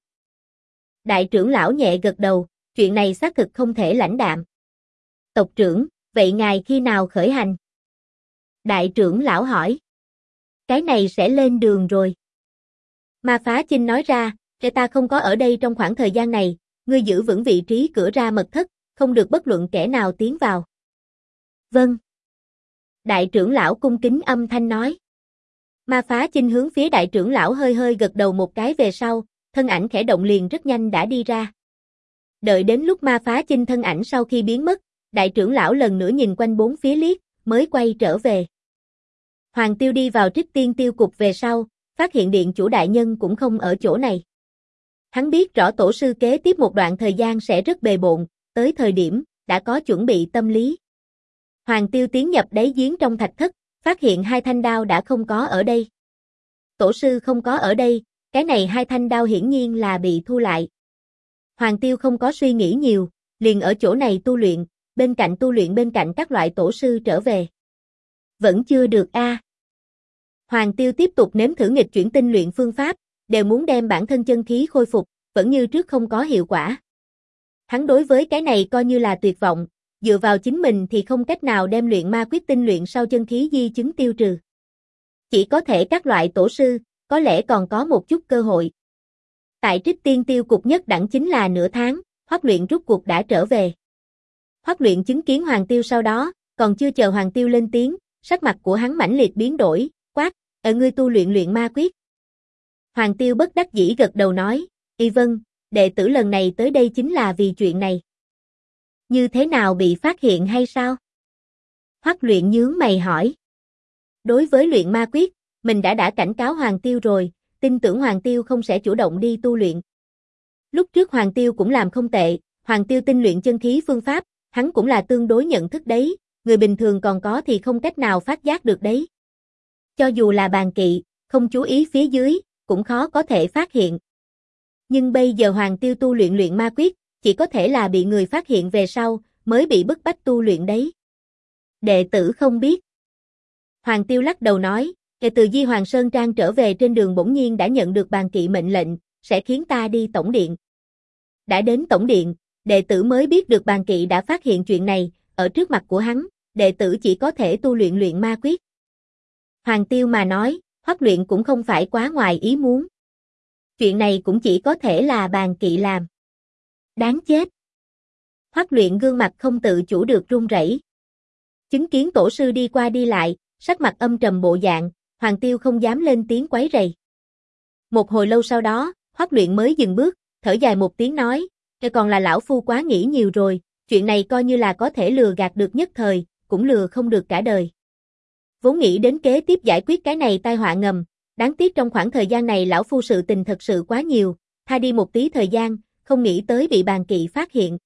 Đại trưởng lão nhẹ gật đầu, chuyện này xác thực không thể lãnh đạm. Tộc trưởng, vậy ngài khi nào khởi hành? Đại trưởng lão hỏi. Cái này sẽ lên đường rồi. Ma Phá Chinh nói ra, ta không có ở đây trong khoảng thời gian này, ngươi giữ vững vị trí cửa ra mật thất, không được bất luận kẻ nào tiến vào. Vâng. Đại trưởng lão cung kính âm thanh nói. Ma Phá Chinh hướng phía đại trưởng lão hơi hơi gật đầu một cái về sau, thân ảnh khẽ động liền rất nhanh đã đi ra. Đợi đến lúc Ma Phá Chinh thân ảnh sau khi biến mất, đại trưởng lão lần nữa nhìn quanh bốn phía liếc, mới quay trở về. Hoàng Tiêu đi vào Trích Tiên Tiêu Cục về sau, phát hiện điện chủ đại nhân cũng không ở chỗ này. Hắn biết rõ tổ sư kế tiếp một đoạn thời gian sẽ rất bề bộn, tới thời điểm, đã có chuẩn bị tâm lý. Hoàng Tiêu tiến nhập đáy giếng trong thạch thất, phát hiện hai thanh đao đã không có ở đây. Tổ sư không có ở đây, cái này hai thanh đao hiển nhiên là bị thu lại. Hoàng Tiêu không có suy nghĩ nhiều, liền ở chỗ này tu luyện bên cạnh các loại tổ sư trở về. Vẫn chưa được a. Hoàng Tiêu tiếp tục nếm thử nghịch chuyển tinh luyện phương pháp, đều muốn đem bản thân chân khí khôi phục, vẫn như trước không có hiệu quả. Hắn đối với cái này coi như là tuyệt vọng, dựa vào chính mình thì không cách nào đem luyện ma quyết tinh luyện sau chân khí di chứng tiêu trừ. Chỉ có thể các loại tổ sư, có lẽ còn có một chút cơ hội. Tại Trích Tiên Tiêu Cục nhất đẳng chính là nửa tháng, Hoắc Luyện rút cuộc đã trở về. Hoắc Luyện chứng kiến Hoàng Tiêu sau đó, còn chưa chờ Hoàng Tiêu lên tiếng, sắc mặt của hắn mãnh liệt biến đổi, quát, "Ở ngươi tu luyện luyện ma quyết?" Hoàng Tiêu bất đắc dĩ gật đầu nói, "Y vâng, đệ tử lần này tới đây chính là vì chuyện này." Như thế nào bị phát hiện hay sao? Hoắc Luyện nhướng mày hỏi. Đối với luyện ma quyết, mình đã cảnh cáo Hoàng Tiêu rồi, tin tưởng Hoàng Tiêu không sẽ chủ động đi tu luyện. Lúc trước Hoàng Tiêu cũng làm không tệ, Hoàng Tiêu tinh luyện chân khí phương pháp, hắn cũng là tương đối nhận thức đấy, người bình thường còn có thì không cách nào phát giác được đấy. Cho dù là bàn kỵ, không chú ý phía dưới, cũng khó có thể phát hiện. Nhưng bây giờ Hoàng Tiêu tu luyện ma quyết, chỉ có thể là bị người phát hiện về sau, mới bị bức bách tu luyện đấy. Đệ tử không biết. Hoàng Tiêu lắc đầu nói, kể từ Di Hoàng Sơn Trang trở về trên đường bỗng nhiên đã nhận được bàn kỵ mệnh lệnh, sẽ khiến ta đi tổng điện. Đã đến tổng điện, đệ tử mới biết được bàn kỵ đã phát hiện chuyện này, ở trước mặt của hắn, đệ tử chỉ có thể tu luyện ma quyết. Hoàng Tiêu mà nói, Hoắc Luyện cũng không phải quá ngoài ý muốn. Chuyện này cũng chỉ có thể là bàn kỵ làm. Đáng chết. Hoắc Luyện gương mặt không tự chủ được run rẩy. Chứng kiến tổ sư đi qua đi lại, sắc mặt âm trầm bộ dạng, Hoàng Tiêu không dám lên tiếng quấy rầy. Một hồi lâu sau đó, Hoắc Luyện mới dừng bước, thở dài một tiếng nói, còn là lão phu quá nghĩ nhiều rồi, chuyện này coi như là có thể lừa gạt được nhất thời, cũng lừa không được cả đời. Vốn nghĩ đến kế tiếp giải quyết cái này tai họa ngầm, đáng tiếc trong khoảng thời gian này lão phu sự tình thật sự quá nhiều, tha đi một tí thời gian, không nghĩ tới bị bàn kỵ phát hiện.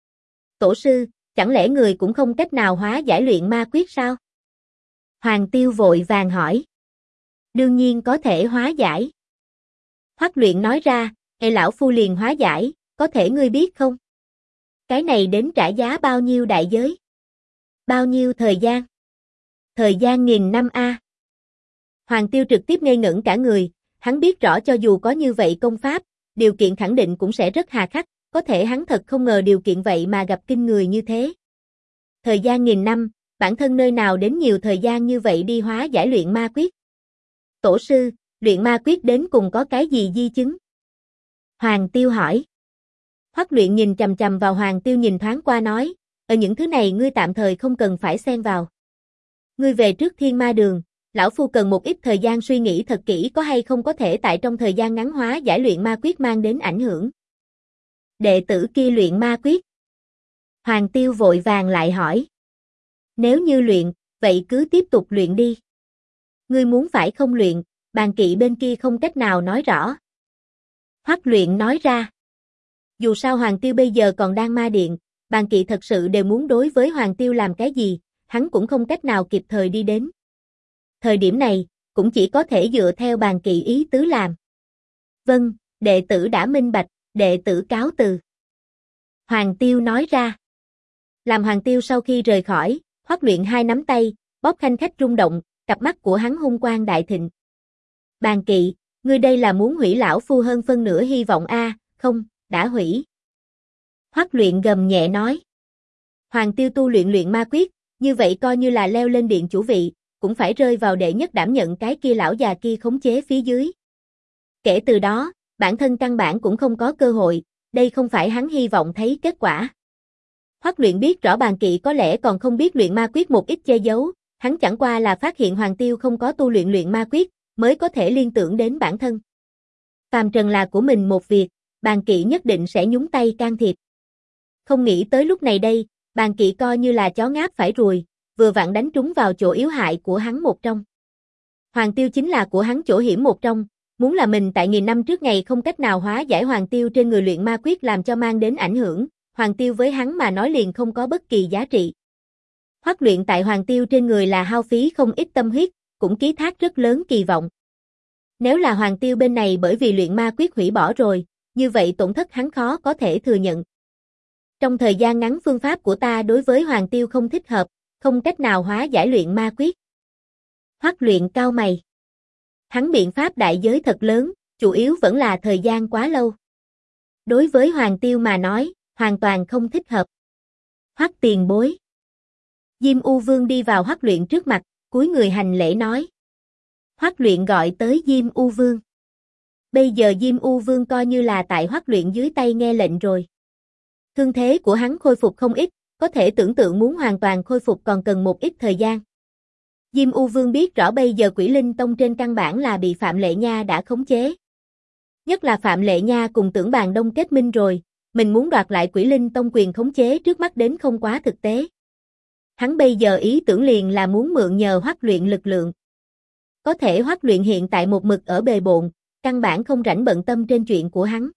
Tổ sư, chẳng lẽ người cũng không cách nào hóa giải luyện ma quyết sao? Hoàng Tiêu vội vàng hỏi. Đương nhiên có thể hóa giải. Hoắc Luyện nói ra, lão phu liền hóa giải, có thể ngươi biết không? Cái này đến trả giá bao nhiêu đại giới? Bao nhiêu thời gian? Thời gian 1000 năm a. Hoàng Tiêu trực tiếp ngây ngẩn cả người, hắn biết rõ cho dù có như vậy công pháp, điều kiện khẳng định cũng sẽ rất hà khắc, có thể hắn thật không ngờ điều kiện vậy mà gặp kinh người như thế. Thời gian 1000 năm, bản thân nơi nào đến nhiều thời gian như vậy đi hóa giải luyện ma quyết? Tổ sư, luyện ma quyết đến cùng có cái gì di chứng? Hoàng Tiêu hỏi. Hoắc Luyện nhìn chằm chằm vào Hoàng Tiêu nhìn thoáng qua nói, ở những thứ này ngươi tạm thời không cần phải xen vào. Ngươi về trước Thiên Ma Đường, lão phu cần một ít thời gian suy nghĩ thật kỹ có hay không có thể tại trong thời gian ngắn hóa giải luyện ma quyết mang đến ảnh hưởng. Đệ tử kia luyện ma quyết. Hoàng Tiêu vội vàng lại hỏi. Nếu như luyện, vậy cứ tiếp tục luyện đi. Ngươi muốn phải không luyện, bàn kỵ bên kia không cách nào nói rõ. Hoắc Luyện nói ra. Dù sao Hoàng Tiêu bây giờ còn đang ma điện, bàn kỵ thật sự đều muốn đối với Hoàng Tiêu làm cái gì, hắn cũng không cách nào kịp thời đi đến. Thời điểm này, cũng chỉ có thể dựa theo bàn kỵ ý tứ làm. Vâng, đệ tử đã minh bạch, đệ tử cáo từ. Hoàng Tiêu nói ra. Làm Hoàng Tiêu sau khi rời khỏi, Hoắc Luyện hai nắm tay, bóp khanh khách rung động, cặp mắt của hắn hung quang đại thịnh. Bàn kỵ, ngươi đây là muốn hủy lão phu hơn phân nửa hy vọng a, không, đã hủy. Hoắc Luyện gầm nhẹ nói. Hoàng Tiêu tu luyện ma quyết, như vậy coi như là leo lên điện chủ vị, cũng phải rơi vào đệ nhất đảm nhận cái kia lão già kia khống chế phía dưới. Kể từ đó, bản thân căn bản cũng không có cơ hội, đây không phải hắn hy vọng thấy kết quả. Hoắc Luyện biết rõ bàn kỵ có lẽ còn không biết luyện ma quyết một ít che giấu, hắn chẳng qua là phát hiện Hoàng Tiêu không có tu luyện ma quyết, mới có thể liên tưởng đến bản thân. Phàm trần là của mình một việc, bàn kỵ nhất định sẽ nhúng tay can thiệp. Không nghĩ tới lúc này đây, bàn kỵ coi như là chó ngáp phải ruồi, vừa vặn đánh trúng vào chỗ yếu hại của hắn một trong. Hoàng Tiêu chính là của hắn chỗ hiểm một trong, muốn là mình tại 1000 năm trước ngày không cách nào hóa giải Hoàng Tiêu trên người luyện ma quyết làm cho mang đến ảnh hưởng, Hoàng Tiêu với hắn mà nói liền không có bất kỳ giá trị. Hoắc Luyện tại Hoàng Tiêu trên người là hao phí không ít tâm huyết, cũng ký thác rất lớn kỳ vọng. Nếu là Hoàng Tiêu bên này bởi vì luyện ma quyết hủy bỏ rồi, như vậy tổn thất hắn khó có thể thừa nhận. Trong thời gian ngắn phương pháp của ta đối với Hoàng Tiêu không thích hợp, không cách nào hóa giải luyện ma quyết. Hoắc Luyện cau mày. Hắn biện pháp đại giới thật lớn, chủ yếu vẫn là thời gian quá lâu. Đối với Hoàng Tiêu mà nói, hoàn toàn không thích hợp. Hoắc tiền bối. Diêm U Vương đi vào Hoắc Luyện trước mặt, cúi người hành lễ nói. Hoắc Luyện gọi tới Diêm U Vương. Bây giờ Diêm U Vương coi như là tại Hoắc Luyện dưới tay nghe lệnh rồi. Thương thế của hắn khôi phục không ít, có thể tưởng tượng muốn hoàn toàn khôi phục còn cần một ít thời gian. Diêm U Vương biết rõ bây giờ Quỷ Linh Tông trên căn bản là bị Phạm Lệ Nha đã khống chế. Nhất là Phạm Lệ Nha cùng Tưởng Bàn Đông kết minh rồi, mình muốn đoạt lại Quỷ Linh Tông quyền khống chế trước mắt đến không quá thực tế. Hắn bây giờ ý tưởng liền là muốn mượn nhờ Hoắc Luyện lực lượng. Có thể Hoắc Luyện hiện tại một mực ở bề bộn, căn bản không rảnh bận tâm trên chuyện của hắn.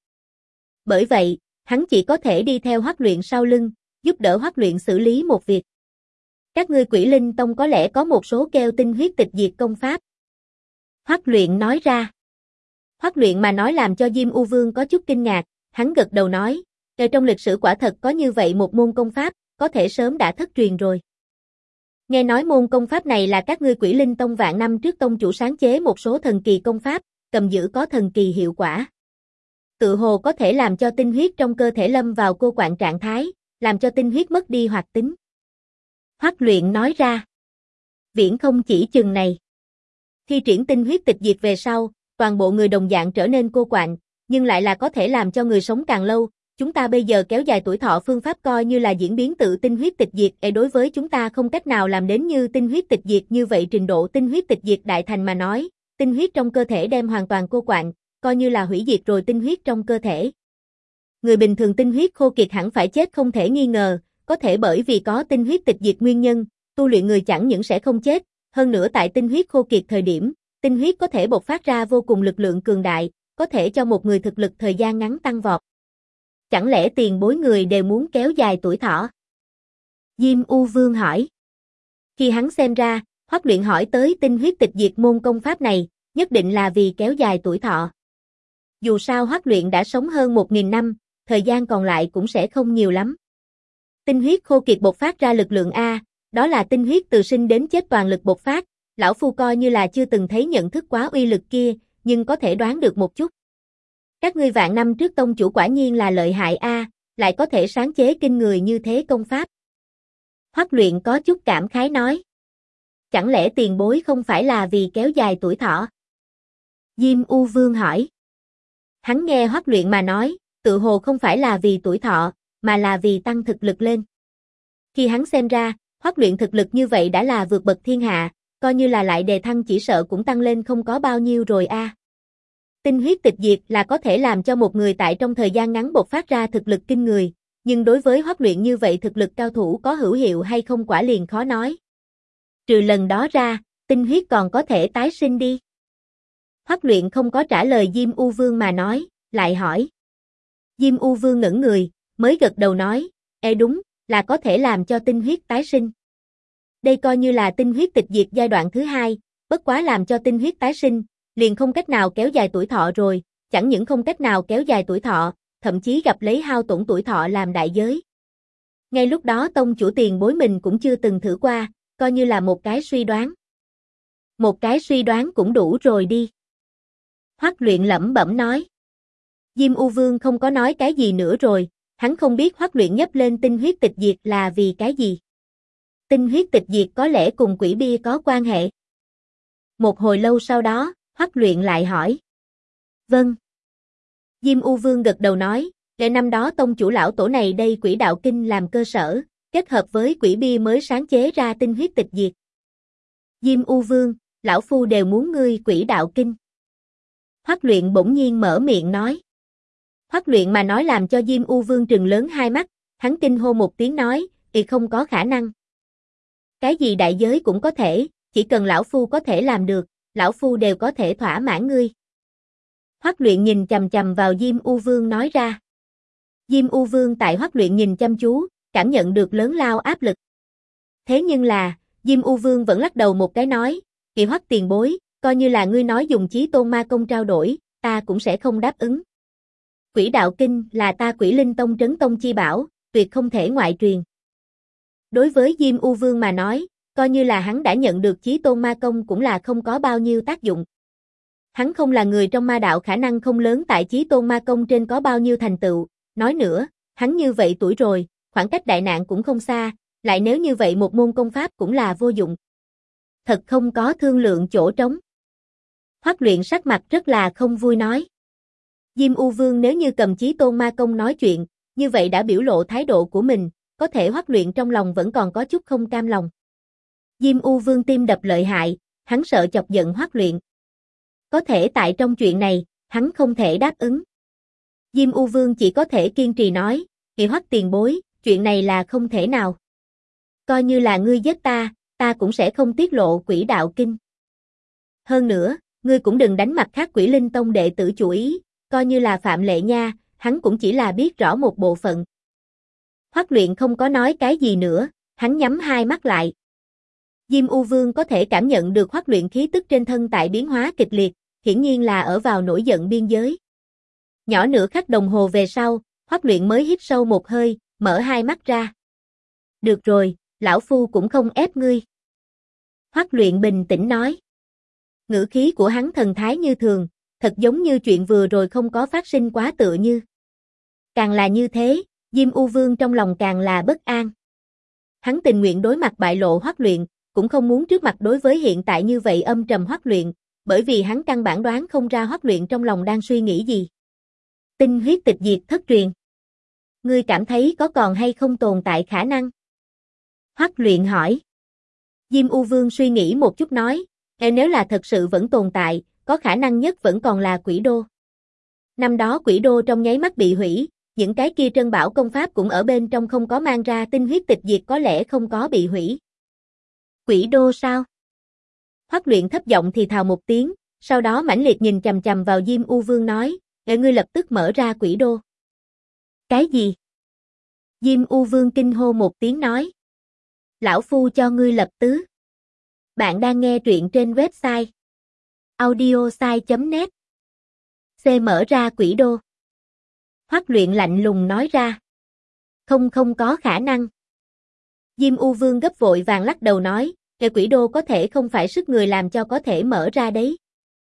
Bởi vậy, hắn chỉ có thể đi theo Hoắc Luyện sau lưng, giúp đỡ Hoắc Luyện xử lý một việc. Các ngươi Quỷ Linh Tông có lẽ có một số kêu tinh huyết tịch diệt công pháp. Hoắc Luyện nói ra. Hoắc Luyện mà nói làm cho Diêm U Vương có chút kinh ngạc, hắn gật đầu nói, trong lịch sử quả thật có như vậy một môn công pháp, có thể sớm đã thất truyền rồi. Nghe nói môn công pháp này là các ngươi Quỷ Linh Tông vạn năm trước tông chủ sáng chế một số thần kỳ công pháp, cầm giữ có thần kỳ hiệu quả. Tự hồ có thể làm cho tinh huyết trong cơ thể lâm vào cô quạng trạng thái, làm cho tinh huyết mất đi hoạt tính. Hoắc Luyện nói ra. Viễn không chỉ chừng này. Khi triển tinh huyết tịch diệt về sau, toàn bộ người đồng dạng trở nên cô quạng, nhưng lại là có thể làm cho người sống càng lâu. Chúng ta bây giờ kéo dài tuổi thọ phương pháp coi như là diễn biến tự tinh huyết tịch diệt, đối với chúng ta không cách nào làm đến như tinh huyết tịch diệt như vậy trình độ tinh huyết tịch diệt đại thành mà nói, tinh huyết trong cơ thể đem hoàn toàn cô quạng, coi như là hủy diệt rồi tinh huyết trong cơ thể. Người bình thường tinh huyết khô kiệt hẳn phải chết không thể nghi ngờ, có thể bởi vì có tinh huyết tịch diệt nguyên nhân, tu luyện người chẳng những sẽ không chết, hơn nữa tại tinh huyết khô kiệt thời điểm, tinh huyết có thể bộc phát ra vô cùng lực lượng cường đại, có thể cho một người thực lực thời gian ngắn tăng vọt. Chẳng lẽ tiền bối người đều muốn kéo dài tuổi thọ? Diêm U Vương hỏi. Khi hắn xem ra, Hoắc Luyện hỏi tới tinh huyết tịch diệt môn công pháp này, nhất định là vì kéo dài tuổi thọ. Dù sao Hoắc Luyện đã sống hơn 1000 năm, thời gian còn lại cũng sẽ không nhiều lắm. Tinh huyết khô kiệt bộc phát ra lực lượng A, đó là tinh huyết từ sinh đến chết toàn lực bộc phát, lão phu coi như là chưa từng thấy nhận thức quá uy lực kia, nhưng có thể đoán được một chút. Các ngươi vạn năm trước tông chủ quả nhiên là lợi hại A, lại có thể sáng chế kinh người như thế công pháp. Hoắc Luyện có chút cảm khái nói. Chẳng lẽ tiền bối không phải là vì kéo dài tuổi thọ? Diêm U Vương hỏi. Hắn nghe Hoắc Luyện mà nói, tự hồ không phải là vì tuổi thọ, mà là vì tăng thực lực lên. Khi hắn xem ra, Hoắc Luyện thực lực như vậy đã là vượt bậc thiên hạ, coi như là lại đề thăng chỉ sợ cũng tăng lên không có bao nhiêu rồi a. Tinh huyết tịch diệt là có thể làm cho một người tại trong thời gian ngắn bộc phát ra thực lực kinh người, nhưng đối với Hoắc Luyện như vậy thực lực cao thủ có hữu hiệu hay không quả liền khó nói. Trừ lần đó ra, tinh huyết còn có thể tái sinh đi. Hoắc Luyện không có trả lời Diêm U Vương mà nói, lại hỏi. Diêm U Vương ngẩn người, mới gật đầu nói, đúng, là có thể làm cho tinh huyết tái sinh. Đây coi như là tinh huyết tịch diệt giai đoạn thứ 2, bất quá làm cho tinh huyết tái sinh, liền không cách nào kéo dài tuổi thọ rồi, chẳng những không cách nào kéo dài tuổi thọ, thậm chí gặp lấy hao tổn tuổi thọ làm đại giới. Ngay lúc đó tông chủ tiền bối mình cũng chưa từng thử qua, coi như là một cái suy đoán. Một cái suy đoán cũng đủ rồi đi. Hoắc Luyện lẩm bẩm nói. Diêm U Vương không có nói cái gì nữa rồi, hắn không biết Hoắc Luyện nhấp lên tinh huyết tịch diệt là vì cái gì. Tinh huyết tịch diệt có lẽ cùng quỷ bia có quan hệ. Một hồi lâu sau đó, Hoắc Luyện lại hỏi. Vâng. Diêm U Vương gật đầu nói, để năm đó tông chủ lão tổ này đây quỷ đạo kinh làm cơ sở, kết hợp với quỷ bia mới sáng chế ra tinh huyết tịch diệt. Diêm U Vương, lão phu đều muốn ngươi quỷ đạo kinh. Hoắc Luyện bỗng nhiên mở miệng nói. Hoắc Luyện mà nói làm cho Diêm U Vương trừng lớn hai mắt, hắn kinh hô một tiếng nói, không có khả năng. Cái gì đại giới cũng có thể, chỉ cần lão phu có thể làm được, lão phu đều có thể thỏa mãn ngươi. Hoắc Luyện nhìn chằm chằm vào Diêm U Vương nói ra. Diêm U Vương tại Hoắc Luyện nhìn chăm chú, cảm nhận được lớn lao áp lực. Thế nhưng là, Diêm U Vương vẫn lắc đầu một cái nói, Hoắc tiền bối, coi như là ngươi nói dùng Chí Tôn Ma Công trao đổi, ta cũng sẽ không đáp ứng. Quỷ đạo kinh là ta Quỷ Linh Tông trấn tông chi bảo, tuyệt không thể ngoại truyền. Đối với Diêm U Vương mà nói, coi như là hắn đã nhận được Chí Tôn Ma Công cũng là không có bao nhiêu tác dụng. Hắn không là người trong ma đạo khả năng không lớn tại Chí Tôn Ma Công trên có bao nhiêu thành tựu, nói nữa, hắn như vậy tuổi rồi, khoảng cách đại nạn cũng không xa, lại nếu như vậy một môn công pháp cũng là vô dụng. Thật không có thương lượng chỗ trống. Hoắc Luyện sắc mặt rất là không vui nói. Diêm U Vương nếu như cầm Chí Tôn Ma Công nói chuyện, như vậy đã biểu lộ thái độ của mình, có thể Hoắc Luyện trong lòng vẫn còn có chút không cam lòng. Diêm U Vương tim đập lợi hại, hắn sợ chọc giận Hoắc Luyện. Có thể tại trong chuyện này, hắn không thể đáp ứng. Diêm U Vương chỉ có thể kiên trì nói, Hoắc tiền bối, chuyện này là không thể nào. Coi như là ngươi giết ta, ta cũng sẽ không tiết lộ quỷ đạo kinh. Hơn nữa, ngươi cũng đừng đánh mặt khác Quỷ Linh Tông đệ tử chủ ý, coi như là Phạm Lệ Nha, hắn cũng chỉ là biết rõ một bộ phận. Hoắc Luyện không có nói cái gì nữa, hắn nhắm hai mắt lại. Diêm U Vương có thể cảm nhận được Hoắc Luyện khí tức trên thân tại biến hóa kịch liệt, hiển nhiên là ở vào nổi giận biên giới. Nhỏ nửa khắc đồng hồ về sau, Hoắc Luyện mới hít sâu một hơi, mở hai mắt ra. Được rồi, lão phu cũng không ép ngươi. Hoắc Luyện bình tĩnh nói. Ngữ khí của hắn thần thái như thường, thật giống như chuyện vừa rồi không có phát sinh quá tựa như. Càng là như thế, Diêm U Vương trong lòng càng là bất an. Hắn tình nguyện đối mặt bại lộ Hoắc Luyện, cũng không muốn trước mặt đối với hiện tại như vậy âm trầm Hoắc Luyện, bởi vì hắn căn bản đoán không ra Hoắc Luyện trong lòng đang suy nghĩ gì. Tinh huyết tịch diệt thất truyền. Ngươi cảm thấy có còn hay không tồn tại khả năng? Hoắc Luyện hỏi. Diêm U Vương suy nghĩ một chút nói, nếu là thật sự vẫn tồn tại, có khả năng nhất vẫn còn là Quỷ Đô. Năm đó Quỷ Đô trong nháy mắt bị hủy, những cái kia trân bảo công pháp cũng ở bên trong không có mang ra, tinh huyết tịch diệt có lẽ không có bị hủy. Quỷ Đô sao? Hoắc Luyện thấp giọng thì thào một tiếng, sau đó mãnh liệt nhìn chằm chằm vào Diêm U Vương nói, ngươi lập tức mở ra Quỷ Đô. Cái gì? Diêm U Vương kinh hô một tiếng nói. Lão phu cho ngươi lập tứ. Bạn đang nghe truyện trên website audiosai.net. C mở ra Quỷ Đô. Hoắc Luyện lạnh lùng nói ra. Không có khả năng. Diêm U Vương gấp vội vàng lắc đầu nói, Quỷ Đô có thể không phải sức người làm cho có thể mở ra đấy.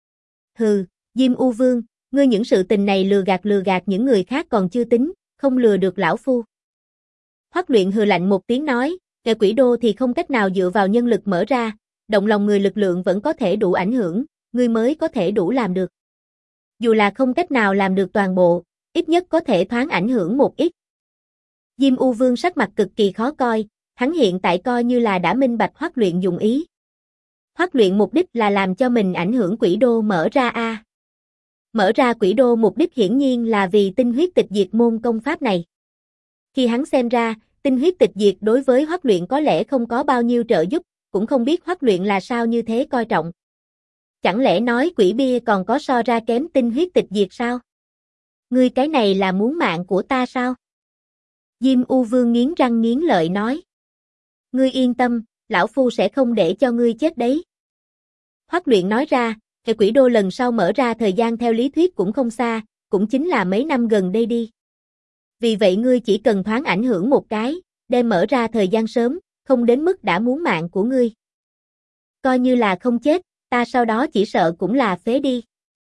Hừ, Diêm U Vương, ngươi những sự tình này lừa gạt những người khác còn chưa tính, không lừa được lão phu. Hoắc Luyện hừ lạnh một tiếng nói, Quỷ Đô thì không cách nào dựa vào nhân lực mở ra, động lòng người lực lượng vẫn có thể đủ ảnh hưởng, ngươi mới có thể đủ làm được. Dù là không cách nào làm được toàn bộ, ít nhất có thể thoáng ảnh hưởng một ít. Diêm U Vương sắc mặt cực kỳ khó coi, hắn hiện tại coi như là đã minh bạch Hoắc Luyện dụng ý. Hoắc Luyện mục đích là làm cho mình ảnh hưởng Quỷ Đô mở ra a. Mở ra Quỷ Đô mục đích hiển nhiên là vì tinh huyết tịch diệt môn công pháp này. Khi hắn xem ra, tinh huyết tịch diệt đối với Hoắc Luyện có lẽ không có bao nhiêu trợ giúp, cũng không biết Hoắc Luyện là sao như thế coi trọng. Chẳng lẽ nói quỷ bia còn có so ra kém tinh huyết tịch diệt sao? Ngươi cái này là muốn mạng của ta sao? Diêm U Vương nghiến răng nghiến lợi nói. Ngươi yên tâm, lão phu sẽ không để cho ngươi chết đấy. Hoắc Luyện nói ra, Quỷ Đô lần sau mở ra thời gian theo lý thuyết cũng không xa, cũng chính là mấy năm gần đây đi. Vì vậy ngươi chỉ cần thoáng ảnh hưởng một cái, đem mở ra thời gian sớm, không đến mức đã muốn mạng của ngươi. Coi như là không chết, ta sau đó chỉ sợ cũng là phế đi.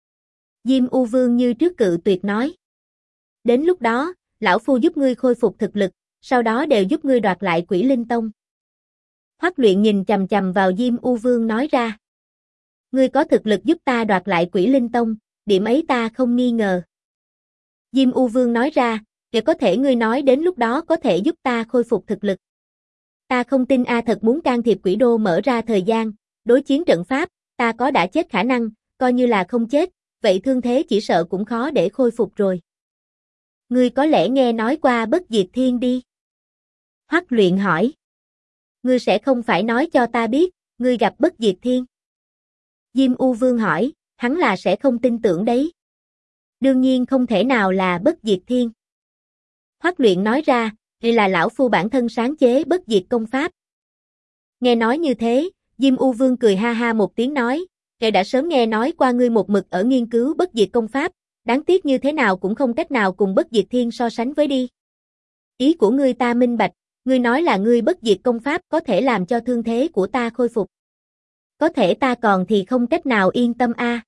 Diêm U Vương như trước cự tuyệt nói. Đến lúc đó, lão phu giúp ngươi khôi phục thực lực, sau đó đều giúp ngươi đoạt lại Quỷ Linh Tông. Hoắc Luyện nhìn chằm chằm vào Diêm U Vương nói ra. Ngươi có thực lực giúp ta đoạt lại Quỷ Linh Tông, điểm ấy ta không nghi ngờ. Diêm U Vương nói ra, để có thể ngươi nói đến lúc đó có thể giúp ta khôi phục thực lực. Ta không tin thật muốn can thiệp Quỷ Đô mở ra thời gian, đối chiến trận pháp, ta có đã chết khả năng, coi như là không chết, vậy thương thế chỉ sợ cũng khó để khôi phục rồi. Ngươi có lẽ nghe nói qua Bất Diệt Thiên đi? Hoắc Luyện hỏi. Ngươi sẽ không phải nói cho ta biết, ngươi gặp Bất Diệt Thiên? Diêm U Vương hỏi, hắn là sẽ không tin tưởng đấy. Đương nhiên không thể nào là Bất Diệt Thiên. Hoắc Luyện nói ra, đây là lão phu bản thân sáng chế Bất Diệt công pháp. Nghe nói như thế, Diêm U Vương cười ha ha một tiếng nói, kẻ đã sớm nghe nói qua ngươi một mực ở nghiên cứu Bất Diệt công pháp, đáng tiếc như thế nào cũng không cách nào cùng Bất Diệt Thiên so sánh với đi. Ý của ngươi ta minh bạch, ngươi nói là ngươi Bất Diệt công pháp có thể làm cho thương thế của ta khôi phục. Có thể ta còn thì không cách nào yên tâm a.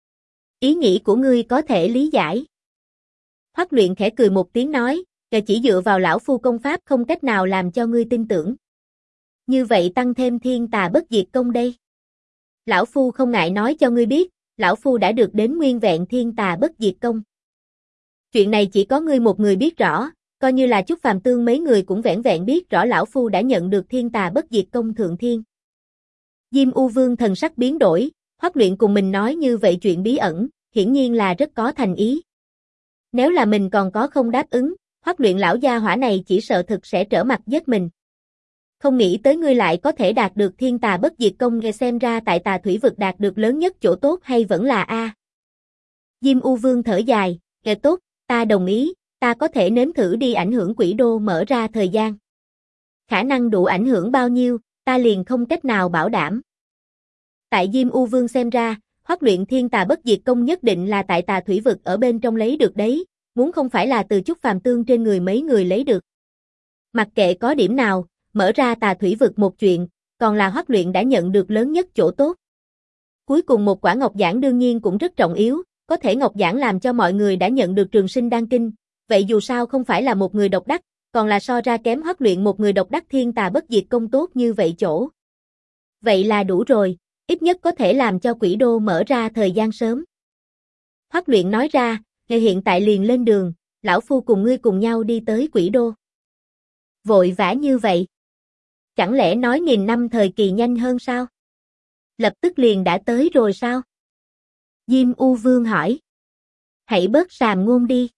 Ý nghĩ của ngươi có thể lý giải. Hoắc Luyện khẽ cười một tiếng nói, chỉ dựa vào lão phu công pháp không cách nào làm cho ngươi tin tưởng. Như vậy tăng thêm Thiên Tà Bất Diệt công đây. Lão phu không ngại nói cho ngươi biết, lão phu đã được đến nguyên vẹn Thiên Tà Bất Diệt công. Chuyện này chỉ có ngươi một người biết rõ, coi như là Chúc Phàm Tương mấy người cũng vẻn vẹn biết rõ lão phu đã nhận được Thiên Tà Bất Diệt công thượng thiên. Diêm U Vương thần sắc biến đổi, Hoắc Luyện cùng mình nói như vậy chuyện bí ẩn, hiển nhiên là rất có thành ý. Nếu là mình còn có không đáp ứng, Hoắc Luyện lão gia hỏa này chỉ sợ thực sẽ trở mặt giết mình. Không nghĩ tới ngươi lại có thể đạt được Thiên Tà Bất Diệt công, nghe xem ra tại Tà Thủy vực đạt được lớn nhất chỗ tốt hay vẫn là a. Diêm U Vương thở dài, nghe tốt, ta đồng ý, ta có thể nếm thử đi ảnh hưởng Quỷ Đô mở ra thời gian. Khả năng đủ ảnh hưởng bao nhiêu, ta liền không cách nào bảo đảm. Tại Diêm U Vương xem ra, Hoắc luyện thiên tà bất diệt công nhất định là tại tà thủy vực ở bên trong lấy được đấy, muốn không phải là từ chút phàm tương trên người mấy người lấy được. Mặc kệ có điểm nào, mở ra tà thủy vực một chuyện, còn là Hoắc luyện đã nhận được lớn nhất chỗ tốt. Cuối cùng một quả ngọc giản đương nhiên cũng rất trọng yếu, có thể ngọc giản làm cho mọi người đã nhận được trường sinh đan kinh, vậy dù sao không phải là một người độc đắc, còn là so ra kém Hoắc luyện một người độc đắc thiên tà bất diệt công tốt như vậy chỗ. Vậy là đủ rồi, ít nhất có thể làm cho quỷ đô mở ra thời gian sớm. Hoắc luyện nói ra, ngày hiện tại liền lên đường, lão phu cùng ngươi cùng nhau đi tới quỷ đô. Vội vã như vậy. Chẳng lẽ nói 1000 năm thời kỳ nhanh hơn sao? Lập tức liền đã tới rồi sao? Diêm U Vương hỏi. Hãy bớt sàm ngôn đi.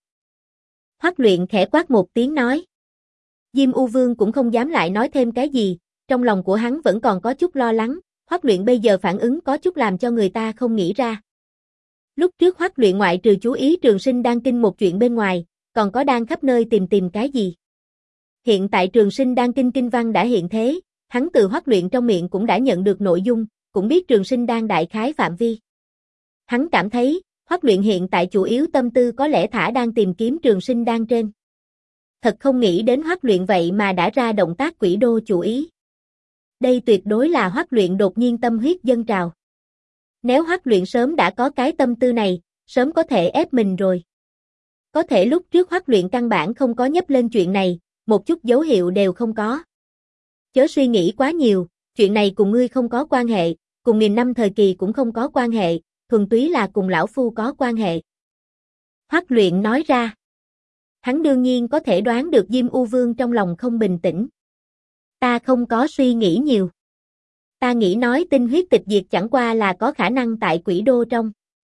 Hoắc luyện khẽ quát một tiếng nói. Diêm U Vương cũng không dám lại nói thêm cái gì, trong lòng của hắn vẫn còn có chút lo lắng, Hoắc luyện bây giờ phản ứng có chút làm cho người ta không nghĩ ra. Lúc trước Hoắc luyện ngoại trừ chú ý trường sinh đan kinh một chuyện bên ngoài, còn có đang khắp nơi tìm cái gì. Hiện tại trường sinh đan kinh kinh văn đã hiện thế, hắn từ Hoắc luyện trong miệng cũng đã nhận được nội dung, cũng biết trường sinh đan đại khái phạm vi. Hắn cảm thấy, Hoắc luyện hiện tại chủ yếu tâm tư có lẽ thả đang tìm kiếm trường sinh đan trên. Thật không nghĩ đến Hoắc luyện vậy mà đã ra động tác quỷ đô chủ ý. Đây tuyệt đối là Hoắc luyện đột nhiên tâm huyết dâng trào. Nếu Hoắc luyện sớm đã có cái tâm tư này, sớm có thể ép mình rồi. Có thể lúc trước Hoắc luyện căn bản không có nhấp lên chuyện này, một chút dấu hiệu đều không có. Chớ suy nghĩ quá nhiều, chuyện này cùng ngươi không có quan hệ, cùng 1000 năm thời kỳ cũng không có quan hệ, thuần túy là cùng lão phu có quan hệ. Hoắc luyện nói ra. Hắn đương nhiên có thể đoán được Diêm U Vương trong lòng không bình tĩnh. Ta không có suy nghĩ nhiều. Ta nghĩ nói tinh huyết tịch diệt chẳng qua là có khả năng tại quỷ đô trong.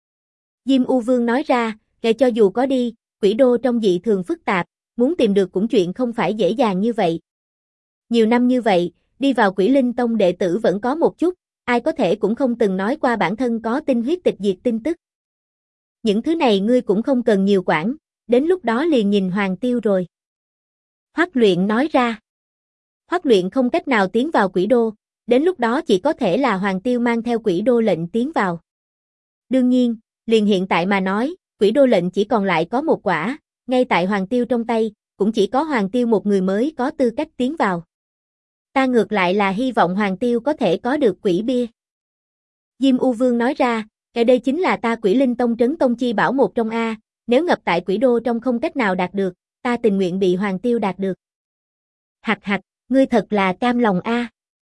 Diêm U Vương nói ra, kể cho dù có đi, quỷ đô trong dị thường phức tạp, muốn tìm được cũng chuyện không phải dễ dàng như vậy. Nhiều năm như vậy, đi vào Quỷ Linh Tông đệ tử vẫn có một chút, ai có thể cũng không từng nói qua bản thân có tinh huyết tịch diệt tin tức. Những thứ này ngươi cũng không cần nhiều quản, đến lúc đó liền nhìn Hoàng Tiêu rồi. Hoắc luyện nói ra. Hoắc luyện không cách nào tiến vào quỷ đô, đến lúc đó chỉ có thể là Hoàng Tiêu mang theo quỷ đô lệnh tiến vào. Đương nhiên, liền hiện tại mà nói, quỷ đô lệnh chỉ còn lại có một quả, ngay tại Hoàng Tiêu trong tay, cũng chỉ có Hoàng Tiêu một người mới có tư cách tiến vào. Ta ngược lại là hy vọng Hoàng Tiêu có thể có được quỷ bia. Diêm U Vương nói ra, cái đây chính là ta Quỷ Linh Tông trấn tông chi bảo một trong A, nếu ngập tại quỷ đô trong không cách nào đạt được, ta tình nguyện bị Hoàng Tiêu đạt được. Hạch hạch, ngươi thật là cam lòng A.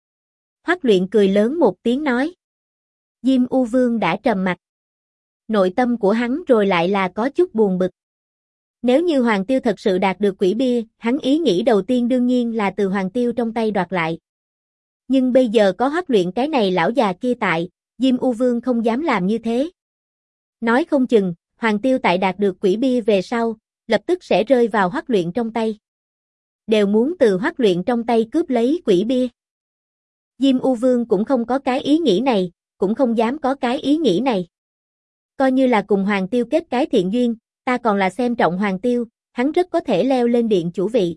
Hoắc luyện cười lớn một tiếng nói. Diêm U Vương đã trầm mặt. Nội tâm của hắn rồi lại là có chút buồn bực. Nếu như Hoàng Tiêu thật sự đạt được quỷ bia, hắn ý nghĩ đầu tiên đương nhiên là từ Hoàng Tiêu trong tay đoạt lại. Nhưng bây giờ có Hoắc luyện cái này lão già kia tại, Diêm U Vương không dám làm như thế. Nói không chừng, Hoàng Tiêu tại đạt được quỷ bia về sau, lập tức sẽ rơi vào Hoắc luyện trong tay. Đều muốn từ Hoắc luyện trong tay cướp lấy quỷ bia. Diêm U Vương cũng không có cái ý nghĩ này, cũng không dám có cái ý nghĩ này. Coi như là cùng Hoàng Tiêu kết cái thiện duyên, ta còn là xem trọng Hoàng Tiêu, hắn rất có thể leo lên điện chủ vị.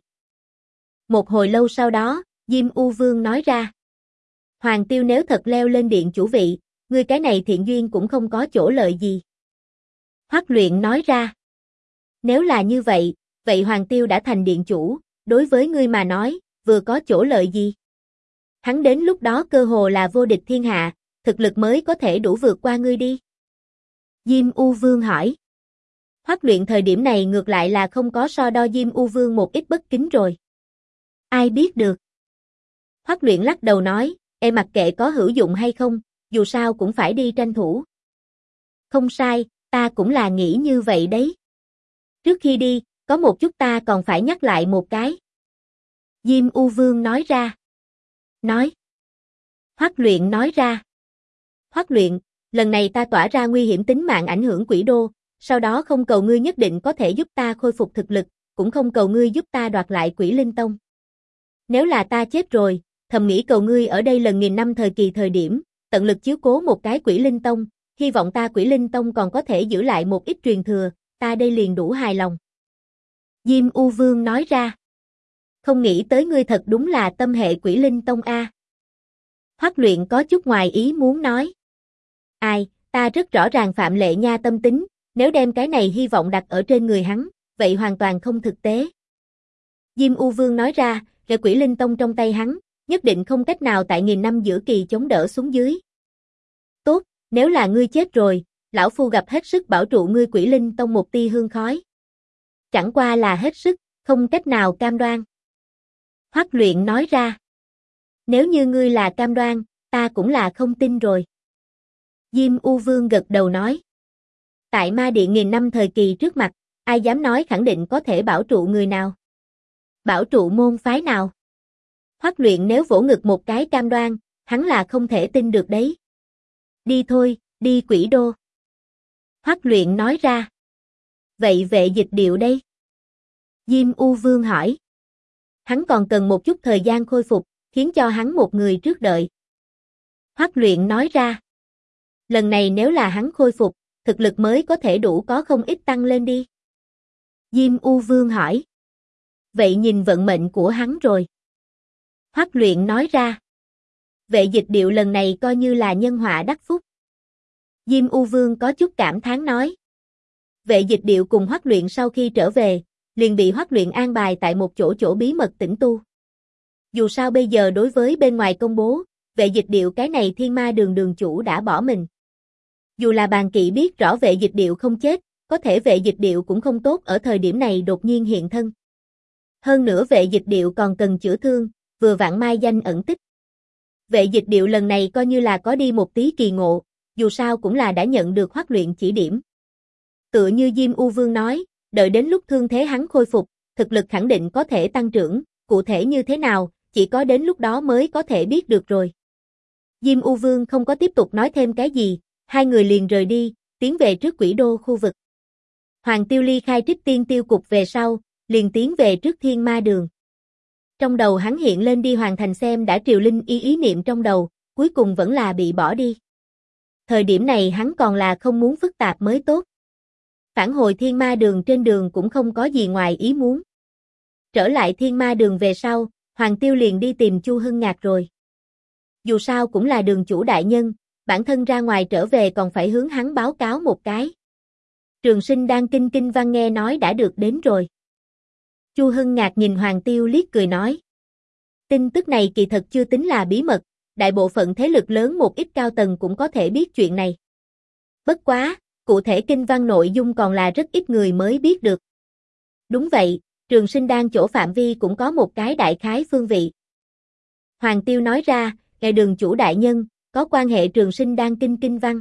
Một hồi lâu sau đó, Diêm U Vương nói ra. Hoàng Tiêu nếu thật leo lên điện chủ vị, ngươi cái này thiện duyên cũng không có chỗ lợi gì. Hoắc luyện nói ra. Nếu là như vậy, vậy Hoàng Tiêu đã thành điện chủ, đối với ngươi mà nói, vừa có chỗ lợi gì? Hắn đến lúc đó cơ hồ là vô địch thiên hạ, thực lực mới có thể đủ vượt qua ngươi đi. Diêm U Vương hỏi. Hoắc luyện thời điểm này ngược lại là không có so đo Diêm U Vương một ít bất kính rồi. Ai biết được. Hoắc luyện lắc đầu nói, em mặc kệ có hữu dụng hay không, dù sao cũng phải đi tranh thủ. Không sai, ta cũng là nghĩ như vậy đấy. Trước khi đi, có một chút ta còn phải nhắc lại một cái. Diêm U Vương nói ra. Nói. Hoắc luyện nói ra. Hoắc luyện, lần này ta tỏa ra nguy hiểm tính mạng ảnh hưởng quỷ đô, sau đó không cầu ngươi nhất định có thể giúp ta khôi phục thực lực, cũng không cầu ngươi giúp ta đoạt lại Quỷ Linh Tông. Nếu là ta chết rồi, thầm nghĩ cầu ngươi ở đây lần 1000 năm thời kỳ thời điểm, tận lực chiếu cố một cái Quỷ Linh Tông, hy vọng ta Quỷ Linh Tông còn có thể giữ lại một ít truyền thừa, ta đây liền đủ hài lòng. Diêm U Vương nói ra. Không nghĩ tới ngươi thật đúng là tâm hệ Quỷ Linh Tông A. Hoắc luyện có chút ngoài ý muốn nói. Ai, Ta rất rõ ràng Phạm Lệ Nha tâm tính, nếu đem cái này hy vọng đặt ở trên người hắn, vậy hoàn toàn không thực tế. Diêm U Vương nói ra, cái Quỷ Linh Tông trong tay hắn, nhất định không cách nào tại 1000 năm giữa kỳ chống đỡ xuống dưới. Tốt, nếu là ngươi chết rồi, lão phu gặp hết sức bảo trụ ngươi Quỷ Linh Tông một tia hương khói. Chẳng qua là hết sức, không cách nào cam đoan. Hoắc Luyện nói ra. Nếu như ngươi là cam đoan, ta cũng là không tin rồi. Diêm U Vương gật đầu nói. Tại Ma Điện 1000 năm thời kỳ trước mặt, ai dám nói khẳng định có thể bảo trụ người nào? Bảo trụ môn phái nào? Hoắc Luyện nếu vỗ ngực một cái cam đoan, hắn là không thể tin được đấy. Đi thôi, đi Quỷ Đô. Hoắc Luyện nói ra. Vậy Vệ Dịch Điệu đây? Diêm U Vương hỏi. Hắn còn cần một chút thời gian khôi phục, khiến cho hắn một người trước đợi. Hoắc Luyện nói ra. Lần này nếu là hắn khôi phục, thực lực mới có thể đủ có không ít tăng lên đi. Diêm U Vương hỏi. Vậy nhìn vận mệnh của hắn rồi. Hoắc Luyện nói ra. Vệ Dịch Điệu lần này coi như là nhân họa đắc phúc. Diêm U Vương có chút cảm thán nói. Vệ Dịch Điệu cùng Hoắc Luyện sau khi trở về, liền bị Hoắc Luyện an bài tại một chỗ bí mật tĩnh tu. Dù sao bây giờ đối với bên ngoài công bố, Vệ Dịch Điệu cái này Thiên Ma Đường đường chủ đã bỏ mình. Dù là Bàn Kỵ biết rõ Vệ Dịch Điệu không chết, có thể Vệ Dịch Điệu cũng không tốt ở thời điểm này đột nhiên hiện thân. Hơn nữa Vệ Dịch Điệu còn cần chữa thương, vừa vặn mai danh ẩn tích. Vệ Dịch Điệu lần này coi như là có đi một tí kỳ ngộ, dù sao cũng là đã nhận được Hoắc Luyện chỉ điểm. Tựa như Diêm U Vương nói, đợi đến lúc thương thế hắn khôi phục, thực lực khẳng định có thể tăng trưởng, cụ thể như thế nào, chỉ có đến lúc đó mới có thể biết được rồi. Diêm U Vương không có tiếp tục nói thêm cái gì, hai người liền rời đi, tiến về trước Quỷ Đô khu vực. Hoàng Tiêu ly khai Trích Tiên Tiêu Cục về sau, liền tiến về trước Thiên Ma Đường. Trong đầu hắn hiện lên đi hoàn thành xem đã Triều Linh ý niệm trong đầu, cuối cùng vẫn là bị bỏ đi. Thời điểm này hắn còn là không muốn phức tạp mới tốt. Phản hồi Thiên Ma Đường trên đường cũng không có gì ngoài ý muốn. Trở lại Thiên Ma Đường về sau, Hoàng Tiêu liền đi tìm Chu Hưng Ngạc rồi. Dù sao cũng là đường chủ đại nhân, bản thân ra ngoài trở về còn phải hướng hắn báo cáo một cái. Trường Sinh đang kinh văn nghe nói đã được đến rồi. Chu Hưng Ngạc nhìn Hoàng Tiêu liếc cười nói. Tin tức này kỳ thật chưa tính là bí mật, đại bộ phận thế lực lớn một ít cao tầng cũng có thể biết chuyện này. Bất quá, cụ thể kinh văn nội dung còn là rất ít người mới biết được. Đúng vậy, Trường Sinh đang chỗ phạm vi cũng có một cái đại khái phương vị. Hoàng Tiêu nói ra, ngài đường chủ đại nhân, có quan hệ Trường Sinh đang kinh văn.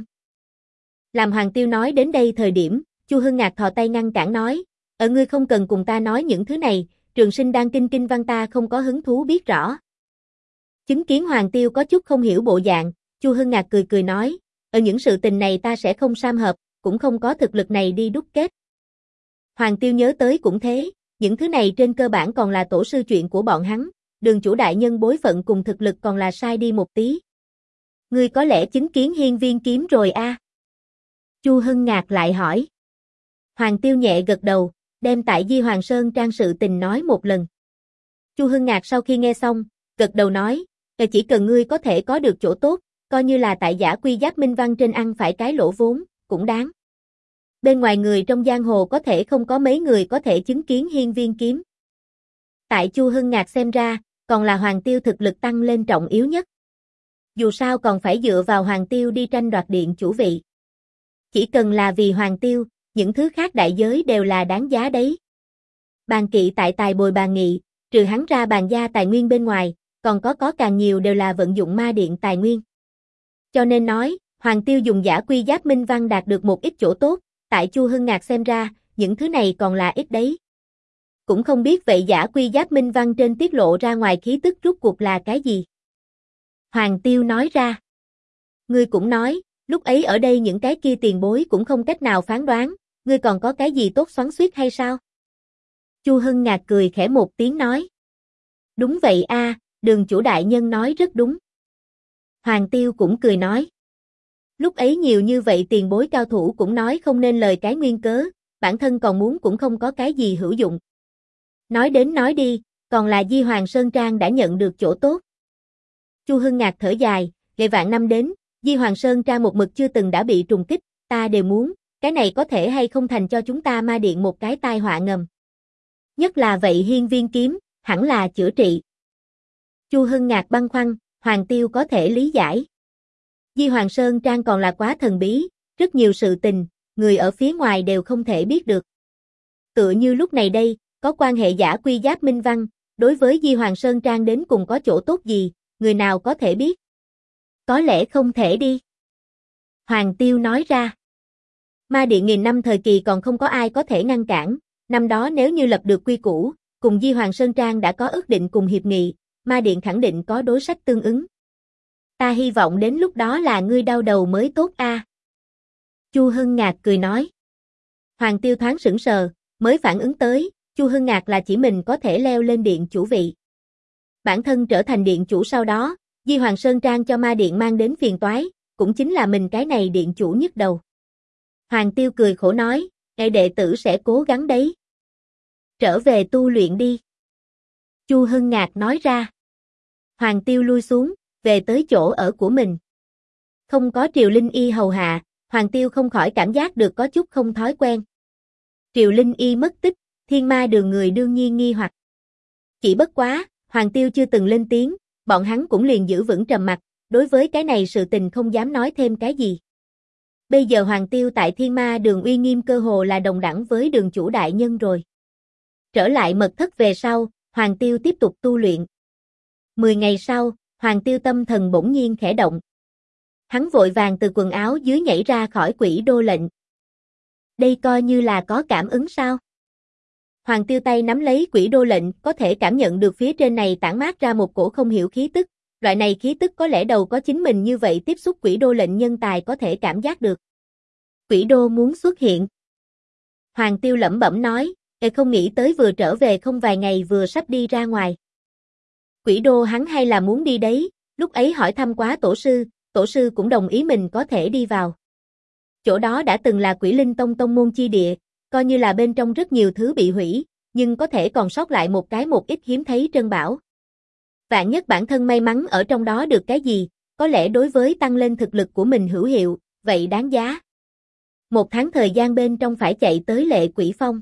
Làm Hoàng Tiêu nói đến đây thời điểm, Chu Hưng Ngạc thò tay ngăn cản nói, ngươi không cần cùng ta nói những thứ này, Trường Sinh đang kinh văn ta không có hứng thú biết rõ. Chứng kiến Hoàng Tiêu có chút không hiểu bộ dạng, Chu Hưng Ngạc cười nói, ở những sự tình này ta sẽ không sam hợp, cũng không có thực lực này đi đúc kết. Hoàng Tiêu nhớ tới cũng thế, những thứ này trên cơ bản còn là tổ sư chuyện của bọn hắn, đường chủ đại nhân bối phận cùng thực lực còn là sai đi một tí. Ngươi có lẽ chứng kiến Hiên Viên kiếm rồi a? Chu Hưng Ngạc lại hỏi. Hoàng Tiêu nhẹ gật đầu, đem tại Di Hoàng Sơn trang sự tình nói một lần. Chu Hưng Ngạc sau khi nghe xong, gật đầu nói, chỉ cần ngươi có thể có được chỗ tốt, coi như là tại Giả Quy Giáp Minh Văn trên ăn phải cái lỗ vốn, cũng đáng. Bên ngoài người trong giang hồ có thể không có mấy người có thể chứng kiến Hiên Viên kiếm. Tại Chu Hưng Ngạc xem ra, còn là Hoàng Tiêu thực lực tăng lên trọng yếu nhất. Dù sao còn phải dựa vào Hoàng Tiêu đi tranh đoạt điện chủ vị. Chỉ cần là vì Hoàng Tiêu, những thứ khác đại giới đều là đáng giá đấy. Bàn Kỵ tại tài bồi bàn nghị, trừ hắn ra bàn gia tài nguyên bên ngoài, còn có càng nhiều đều là vận dụng ma điện tài nguyên. Cho nên nói, Hoàng Tiêu dùng Giả Quy Giáp Minh Văn đạt được một ít chỗ tốt, tại Chu Hưng Ngạc xem ra, những thứ này còn là ít đấy. Cũng không biết vậy Giả Quy Giáp Minh Văn trên tiết lộ ra ngoài khí tức rút cuộc là cái gì. Hoàng Tiêu nói ra. Ngươi cũng nói, lúc ấy ở đây những cái kia tiền bối cũng không cách nào phán đoán, ngươi còn có cái gì tốt xoắn xuýt hay sao? Chu Hưng Ngạc cười khẽ một tiếng nói. Đúng vậy a, đường chủ đại nhân nói rất đúng. Hoàng Tiêu cũng cười nói. Lúc ấy nhiều như vậy tiền bối cao thủ cũng nói không nên lời cái nguyên cớ, bản thân còn muốn cũng không có cái gì hữu dụng. Nói đến nói đi, còn là Di Hoàng Sơn Trang đã nhận được chỗ tốt. Chu Hưng Ngạc thở dài, ngày vạn năm đến, Di Hoàng Sơn Trang một mực chưa từng đã bị trùng kích, ta đều muốn, cái này có thể hay không thành cho chúng ta ma điện một cái tai họa ngầm. Nhất là vậy hiên viên kiếm, hẳn là chữa trị. Chu Hưng Ngạc băn khoăn, Hoàng Tiêu có thể lý giải. Di Hoàng Sơn Trang còn là quá thần bí, rất nhiều sự tình, người ở phía ngoài đều không thể biết được. Tựa như lúc này đây, có quan hệ giả quy giáp minh văn, đối với Di Hoàng Sơn Trang đến cùng có chỗ tốt gì, người nào có thể biết? Có lẽ không thể đi. Hoàng Tiêu nói ra. Ma điện nghìn năm thời kỳ còn không có ai có thể ngăn cản, năm đó nếu như lập được quy củ, cùng Di Hoàng Sơn Trang đã có ước định cùng hiệp nghị, ma điện khẳng định có đối sách tương ứng. Ta hy vọng đến lúc đó là ngươi đau đầu mới tốt a. Chu Hưng Ngạc cười nói. Hoàng Tiêu thoáng sững sờ, mới phản ứng tới, Chu Hưng Ngạc là chỉ mình có thể leo lên điện chủ vị. Bản thân trở thành điện chủ sau đó, Di Hoàng Sơn Trang cho ma điện mang đến phiền toái, cũng chính là mình cái này điện chủ nhức đầu. Hoàng Tiêu cười khổ nói, đệ tử sẽ cố gắng đấy. Trở về tu luyện đi. Chu Hưng Ngạc nói ra. Hoàng Tiêu lui xuống, về tới chỗ ở của mình. Không có Triều Linh Y hầu hạ, Hoàng Tiêu không khỏi cảm giác được có chút không thói quen. Triều Linh Y mất tích, Thiên Ma Đường người đương nhiên nghi hoặc. Chỉ bất quá, Hoàng Tiêu chưa từng lên tiếng, bọn hắn cũng liền giữ vững trầm mặc, đối với cái này sự tình không dám nói thêm cái gì. Bây giờ Hoàng Tiêu tại Thiên Ma Đường uy nghiêm cơ hồ là đồng đẳng với đường chủ đại nhân rồi. Trở lại mật thất về sau, Hoàng Tiêu tiếp tục tu luyện. 10 ngày sau, Hoàng Tiêu tâm thần bỗng nhiên khẽ động. Hắn vội vàng từ quần áo dưới nhảy ra khỏi quỷ đô lệnh. Đây coi như là có cảm ứng sao? Hoàng Tiêu tay nắm lấy quỷ đô lệnh, có thể cảm nhận được phía trên này tản mát ra một cổ không hiểu khí tức. Loại này khí tức có lẽ đầu có chính mình như vậy tiếp xúc quỷ đô lệnh nhân tài có thể cảm giác được. Quỷ đô muốn xuất hiện. Hoàng Tiêu lẩm bẩm nói, không nghĩ tới vừa trở về không vài ngày vừa sắp đi ra ngoài. Quỷ đô hắn hay là muốn đi đấy, lúc ấy hỏi thăm quá tổ sư cũng đồng ý mình có thể đi vào. Chỗ đó đã từng là Quỷ Linh Tông tông môn chi địa, coi như là bên trong rất nhiều thứ bị hủy, nhưng có thể còn sót lại một ít hiếm thấy trân bảo. Vạn nhất bản thân may mắn ở trong đó được cái gì, có lẽ đối với tăng lên thực lực của mình hữu hiệu, vậy đáng giá. 1 tháng thời gian bên trong phải chạy tới Lệ Quỷ Phong.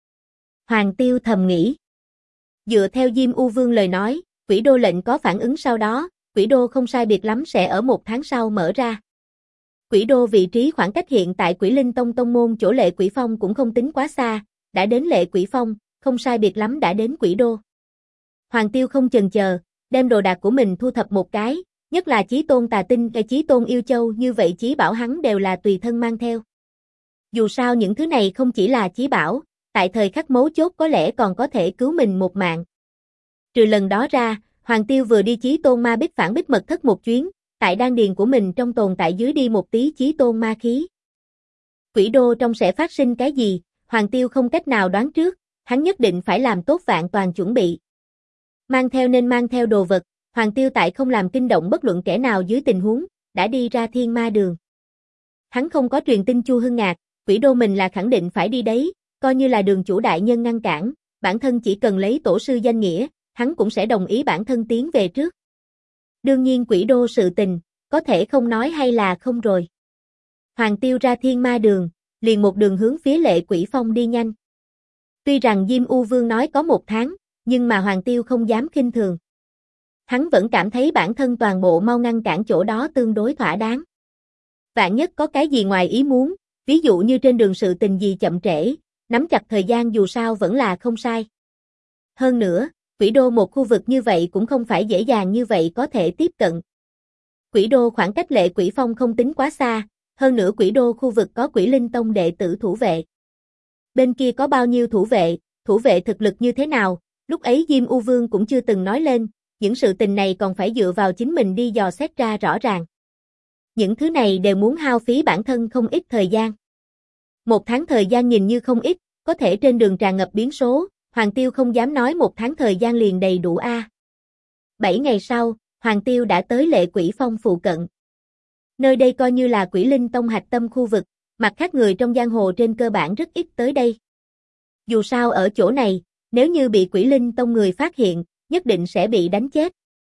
Hoàng Tiêu thầm nghĩ. Dựa theo Diêm U Vương lời nói, quỷ đô lệnh có phản ứng sau đó, quỷ đô không sai biệt lắm sẽ ở 1 tháng sau mở ra. Quỷ đô vị trí khoảng cách hiện tại Quỷ Linh Tông tông môn chỗ Lệ Quỷ Phong cũng không tính quá xa, đã đến Lệ Quỷ Phong, không sai biệt lắm đã đến quỷ đô. Hoàng Tiêu không chần chờ, đem đồ đạc của mình thu thập một cái, nhất là Chí Tôn Tà Tinh, Chí Tôn Yêu Châu như vậy chí bảo hắn đều là tùy thân mang theo. Dù sao những thứ này không chỉ là chí bảo, tại thời khắc mấu chốt có lẽ còn có thể cứu mình một mạng. Trừ lần đó ra, Hoàng Tiêu vừa đi Chí Tôn Ma Bích phản bích mật thất một chuyến, tại đan điền của mình trong tồn tại dưới đi một tí Chí Tôn ma khí. Quỷ đô trong sẽ phát sinh cái gì, Hoàng Tiêu không cách nào đoán trước, hắn nhất định phải làm tốt vạn toàn chuẩn bị. Mang theo nên mang theo đồ vật, Hoàng Tiêu tại không làm kinh động bất luận kẻ nào dưới tình huống, đã đi ra Thiên Ma Đường. Hắn không có truyền tin Chu Hưng Ngạc, quỷ đô mình là khẳng định phải đi đấy, coi như là đường chủ đại nhân ngăn cản, bản thân chỉ cần lấy tổ sư danh nghĩa, hắn cũng sẽ đồng ý bản thân tiến về trước. Đương nhiên quỷ đô sự tình, có thể không nói hay là không rồi. Hoàng Tiêu ra Thiên Ma Đường, liền một đường hướng phía Lệ Quỷ Phong đi nhanh. Tuy rằng Diêm U Vương nói có 1 tháng, nhưng mà Hoàng Tiêu không dám khinh thường. Hắn vẫn cảm thấy bản thân toàn bộ mau ngăn cản chỗ đó tương đối thỏa đáng. Vạn nhất có cái gì ngoài ý muốn, ví dụ như trên đường sự tình gì chậm trễ, nắm chặt thời gian dù sao vẫn là không sai. Hơn nữa, quỷ đô một khu vực như vậy cũng không phải dễ dàng như vậy có thể tiếp cận. Quỷ đô khoảng cách Lệ Quỷ Phong không tính quá xa, hơn nữa quỷ đô khu vực có Quỷ Linh Tông đệ tử thủ vệ. Bên kia có bao nhiêu thủ vệ thực lực như thế nào, lúc ấy Diêm U Vương cũng chưa từng nói lên, những sự tình này còn phải dựa vào chính mình đi dò xét ra rõ ràng. Những thứ này đều muốn hao phí bản thân không ít thời gian. 1 tháng thời gian nhìn như không ít, có thể trên đường tràn ngập biến số, Hoàng Tiêu không dám nói 1 tháng thời gian liền đầy đủ a. 7 ngày sau, Hoàng Tiêu đã tới Lệ Quỷ Phong phụ cận. Nơi đây coi như là Quỷ Linh Tông hạch tâm khu vực, mặt khác người trong giang hồ trên cơ bản rất ít tới đây. Dù sao ở chỗ này, nếu như bị Quỷ Linh Tông người phát hiện, nhất định sẽ bị đánh chết.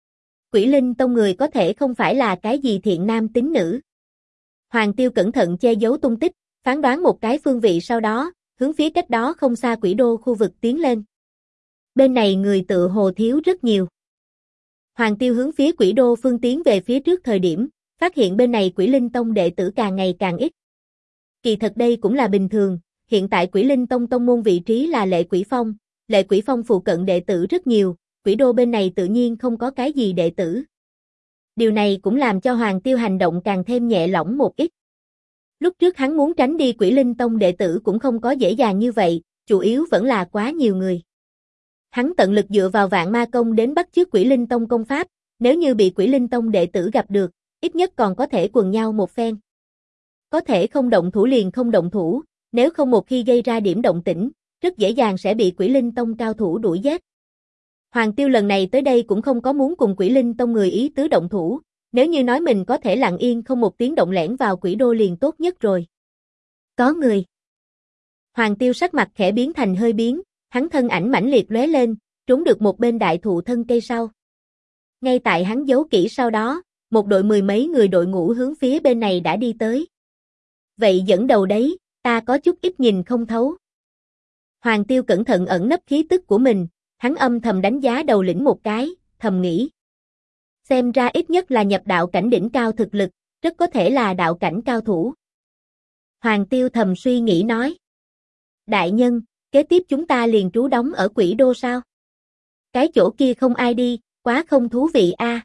Quỷ Linh Tông người có thể không phải là cái gì thiện nam tín nữ. Hoàng Tiêu cẩn thận che giấu tung tích, phán đoán một cái phương vị sau đó, hướng phía cách đó không xa Quỷ Đô khu vực tiến lên. Bên này người tựa hồ thiếu rất nhiều. Hoàng Tiêu hướng phía Quỷ Đô phương tiến về phía trước thời điểm, phát hiện bên này Quỷ Linh Tông đệ tử càng ngày càng ít. Kỳ thật đây cũng là bình thường, hiện tại Quỷ Linh Tông tông môn vị trí là Lệ Quỷ Phong phụ cận đệ tử rất nhiều, Quỷ Đô bên này tự nhiên không có cái gì đệ tử. Điều này cũng làm cho Hoàng Tiêu hành động càng thêm nhẹ lỏng một ít. Lúc trước hắn muốn tránh đi Quỷ Linh Tông đệ tử cũng không có dễ dàng như vậy, chủ yếu vẫn là quá nhiều người. Hắn tận lực dựa vào Vạn Ma Công đến bắt chước Quỷ Linh Tông công pháp, nếu như bị Quỷ Linh Tông đệ tử gặp được, ít nhất còn có thể quần nhau một phen. Có thể không động thủ liền không động thủ, nếu không một khi gây ra điểm động tĩnh, rất dễ dàng sẽ bị Quỷ Linh Tông cao thủ đuổi giết. Hoàng Tiêu lần này tới đây cũng không có muốn cùng Quỷ Linh Tông người ý tứ động thủ, nếu như nói mình có thể lặng yên không một tiếng động lẻn vào Quỷ Đô liền tốt nhất rồi. Có người. Hoàng Tiêu sắc mặt khẽ biến thành hơi biến, hắn thân ảnh mãnh liệt lóe lên, trốn được một bên đại thụ thân cây sau. Ngay tại hắn giấu kỹ sau đó, một đội mười mấy người đội ngũ hướng phía bên này đã đi tới. Vậy dẫn đầu đấy, ta có chút ít nhìn không thấu. Hoàng Tiêu cẩn thận ẩn nấp khí tức của mình, hắn âm thầm đánh giá đầu lĩnh một cái, thầm nghĩ. Xem ra ít nhất là nhập đạo cảnh đỉnh cao thực lực, rất có thể là đạo cảnh cao thủ. Hoàng Tiêu thầm suy nghĩ nói. Đại nhân, kế tiếp chúng ta liền trú đóng ở Quỷ Đô sao? Cái chỗ kia không ai đi, quá không thú vị a.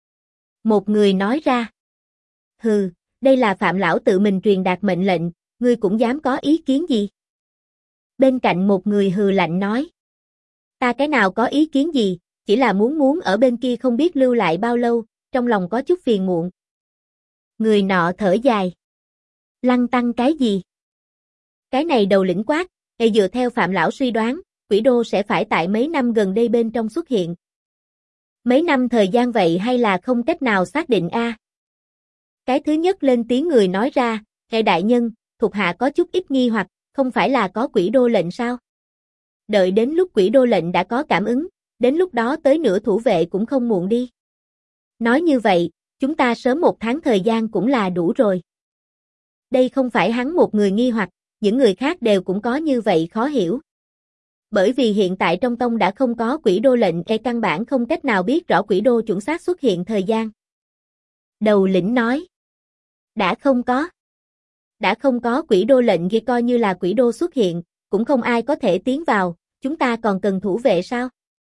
Một người nói ra. Hừ, đây là Phạm lão tự mình truyền đạt mệnh lệnh, ngươi cũng dám có ý kiến gì? Bên cạnh một người hừ lạnh nói. Ta cái nào có ý kiến gì, chỉ là muốn ở bên kia không biết lưu lại bao lâu, trong lòng có chút phiền muộn. Người nọ thở dài. Lăng tăng cái gì? Cái này đầu lĩnh quát, dựa theo Phạm lão suy đoán, Quỷ Đô sẽ phải tại mấy năm gần đây bên trong xuất hiện. Mấy năm thời gian vậy hay là không cách nào xác định a? Cái thứ nhất lên tiếng người nói ra, đại nhân, thuộc hạ có chút ít nghi hoặc, không phải là có Quỷ Đô lệnh sao? Đợi đến lúc Quỷ Đô lệnh đã có cảm ứng, đến lúc đó tới nửa thủ vệ cũng không muộn đi. Nói như vậy, chúng ta sớm một tháng thời gian cũng là đủ rồi. Đây không phải hắn một người nghi hoặc, những người khác đều cũng có như vậy khó hiểu. Bởi vì hiện tại trong tông đã không có Quỷ Đô lệnh, căn bản không cách nào biết rõ Quỷ Đô chuẩn xác xuất hiện thời gian. Đầu lĩnh nói. Đã không có Quỷ Đô lệnh thì coi như là Quỷ Đô xuất hiện, cũng không ai có thể tiến vào, chúng ta còn cần thủ vệ sao?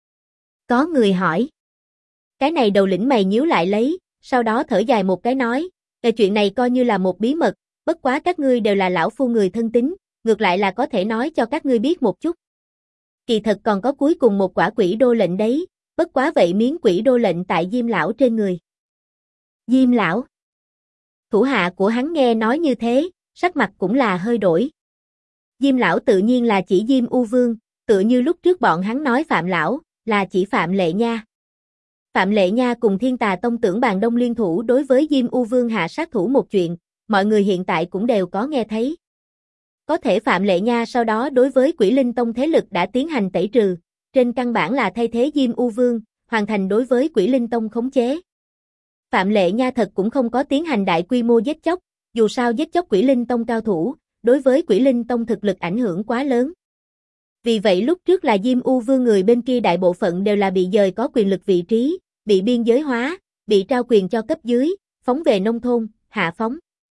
Có người hỏi. Cái này đầu lĩnh mày nhíu lại lấy, sau đó thở dài một cái nói, chuyện này coi như là một bí mật, bất quá các ngươi đều là lão phu người thân tín, ngược lại là có thể nói cho các ngươi biết một chút. Kỳ thật còn có cuối cùng một quả Quỷ Đô lệnh đấy, bất quá vậy miếng Quỷ Đô lệnh tại Diêm lão trên người. Diêm lão. Thủ hạ của hắn nghe nói như thế, sắc mặt cũng là hơi đổi. Diêm lão tự nhiên là chỉ Diêm U Vương, tựa như lúc trước bọn hắn nói Phạm lão, là chỉ Phạm Lệ Nha. Phạm Lệ Nha cùng Thiên Tà Tông Tưởng Bàn Đông liên thủ đối với Diêm U Vương hạ sát thủ một chuyện, mọi người hiện tại cũng đều có nghe thấy. Có thể Phạm Lệ Nha sau đó đối với Quỷ Linh Tông thế lực đã tiến hành tẩy trừ, trên căn bản là thay thế Diêm U Vương, hoàn thành đối với Quỷ Linh Tông khống chế. Phạm Lệ Nha thật cũng không có tiến hành đại quy mô giết chóc, dù sao giết chóc Quỷ Linh Tông cao thủ, đối với Quỷ Linh Tông thực lực ảnh hưởng quá lớn. Vì vậy lúc trước là Diêm U Vương người bên kia đại bộ phận đều là bị dời có quyền lực vị trí, bị biên giới hóa, bị trao quyền cho cấp dưới, phóng về nông thôn, hạ phóng.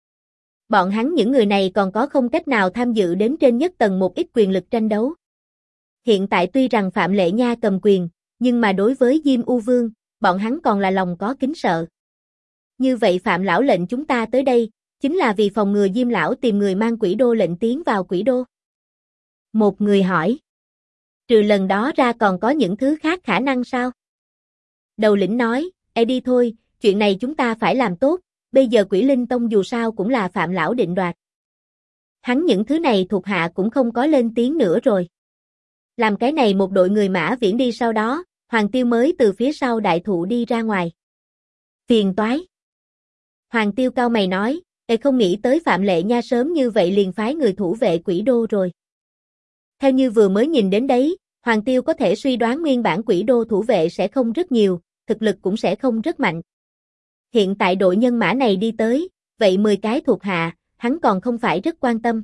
Bọn hắn những người này còn có không cách nào tham dự đến trên nhất tầng một ít quyền lực tranh đấu. Hiện tại tuy rằng Phạm Lệ Nha cầm quyền, nhưng mà đối với Diêm U Vương, bọn hắn còn là lòng có kính sợ. Như vậy Phạm lão lệnh chúng ta tới đây, chính là vì phòng ngừa Diêm lão tìm người mang Quỷ Đô lệnh tiến vào Quỷ Đô. Một người hỏi. Trừ lần đó ra còn có những thứ khác khả năng sao? Đầu lĩnh nói, đi thôi, chuyện này chúng ta phải làm tốt, bây giờ Quỷ Linh Tông dù sao cũng là Phạm lão định đoạt. Hắn những thứ này thuộc hạ cũng không có lên tiếng nữa rồi. Làm cái này một đội người mã viễn đi sau đó, Hoàng Tiêu mới từ phía sau đại thụ đi ra ngoài. Phiền toái. Hoàng Tiêu cau mày nói, không nghĩ tới Phạm Lệ Nha sớm như vậy liền phái người thủ vệ Quỷ Đô rồi. Theo như vừa mới nhìn đến đấy, Hoàng Tiêu có thể suy đoán nguyên bản Quỷ Đô thủ vệ sẽ không rất nhiều, thực lực cũng sẽ không rất mạnh. Hiện tại đội nhân mã này đi tới, vậy 10 cái thuộc hạ, hắn còn không phải rất quan tâm.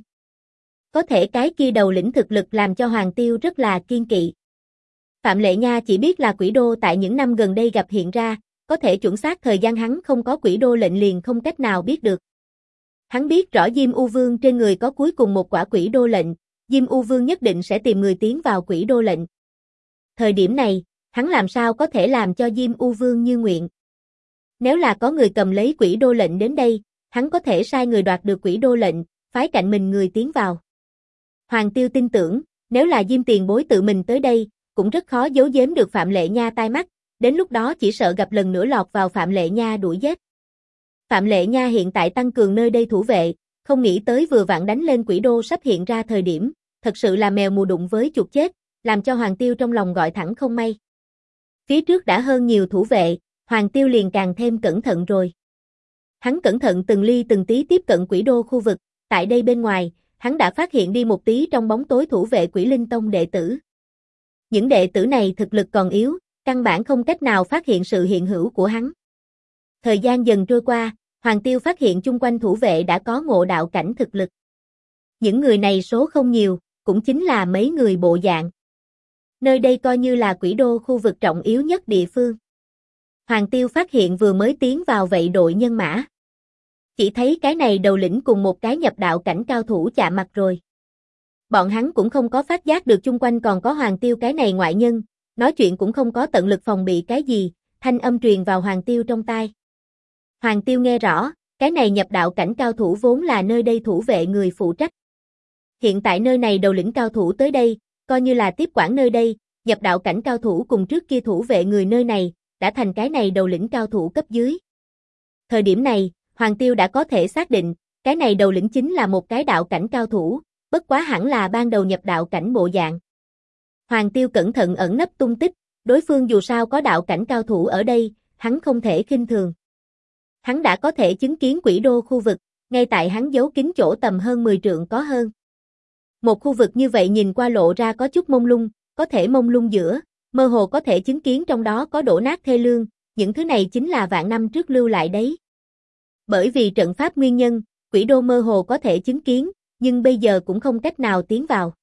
Có thể cái kia đầu lĩnh thực lực làm cho Hoàng Tiêu rất là kiên kỵ. Phạm Lệ Nha chỉ biết là Quỷ Đô tại những năm gần đây gặp hiện ra, có thể chuẩn xác thời gian hắn không có Quỷ Đô lệnh liền không cách nào biết được. Hắn biết rõ Diêm U Vương trên người có cuối cùng một quả Quỷ Đô lệnh, Diêm U Vương nhất định sẽ tìm người tiến vào Quỷ Đô lệnh. Thời điểm này, hắn làm sao có thể làm cho Diêm U Vương như nguyện. Nếu là có người cầm lấy Quỷ Đô lệnh đến đây, hắn có thể sai người đoạt được Quỷ Đô lệnh, phái cạnh mình người tiến vào. Hoàng Tiêu tin tưởng, nếu là Diêm tiền bối tự mình tới đây, cũng rất khó giấu giếm được Phạm Lệ Nha tai mắt, đến lúc đó chỉ sợ gặp lần nữa lọt vào Phạm Lệ Nha đuổi giết. Phạm Lệ Nha hiện tại tăng cường nơi đây thủ vệ, không nghĩ tới vừa vặn đánh lên Quỷ Đô sắp hiện ra thời điểm, thật sự là mèo mù đụng với chuột chết, làm cho Hoàng Tiêu trong lòng gọi thẳng không may. Phía trước đã hơn nhiều thủ vệ, Hoàng Tiêu liền càng thêm cẩn thận rồi. Hắn cẩn thận từng ly từng tí tiếp cận Quỷ Đô khu vực, tại đây bên ngoài, hắn đã phát hiện đi một tí trong bóng tối thủ vệ Quỷ Linh Tông đệ tử. Những đệ tử này thực lực còn yếu, căn bản không cách nào phát hiện sự hiện hữu của hắn. Thời gian dần trôi qua, Hoàng Tiêu phát hiện chung quanh thủ vệ đã có ngộ đạo cảnh thực lực. Những người này số không nhiều, cũng chính là mấy người bộ dạng. Nơi đây coi như là Quỷ Đô khu vực trọng yếu nhất địa phương. Hoàng Tiêu phát hiện vừa mới tiến vào vậy đội nhân mã. Chỉ thấy cái này đầu lĩnh cùng một cái nhập đạo cảnh cao thủ chạm mặt rồi. Bọn hắn cũng không có phát giác được chung quanh còn có Hoàng Tiêu cái này ngoại nhân, nói chuyện cũng không có tận lực phòng bị cái gì, thanh âm truyền vào Hoàng Tiêu trong tai. Hoàng Tiêu nghe rõ, cái này nhập đạo cảnh cao thủ vốn là nơi đây thủ vệ người phụ trách. Hiện tại nơi này đầu lĩnh cao thủ tới đây, coi như là tiếp quản nơi đây, nhập đạo cảnh cao thủ cùng trước kia thủ vệ người nơi này, đã thành cái này đầu lĩnh cao thủ cấp dưới. Thời điểm này, Hoàng Tiêu đã có thể xác định, cái này đầu lĩnh chính là một cái đạo cảnh cao thủ, bất quá hẳn là ban đầu nhập đạo cảnh bộ dạng. Hoàng Tiêu cẩn thận ẩn nấp tung tích, đối phương dù sao có đạo cảnh cao thủ ở đây, hắn không thể khinh thường. Hắn đã có thể chứng kiến Quỷ Đô khu vực, ngay tại hắn giấu kín chỗ tầm hơn 10 trượng có hơn. Một khu vực như vậy nhìn qua lộ ra có chút mông lung, có thể mông lung giữa, mơ hồ có thể chứng kiến trong đó có đổ nát thê lương, những thứ này chính là vạn năm trước lưu lại đấy. Bởi vì trận pháp nguyên nhân, Quỷ Đô mơ hồ có thể chứng kiến, nhưng bây giờ cũng không cách nào tiến vào.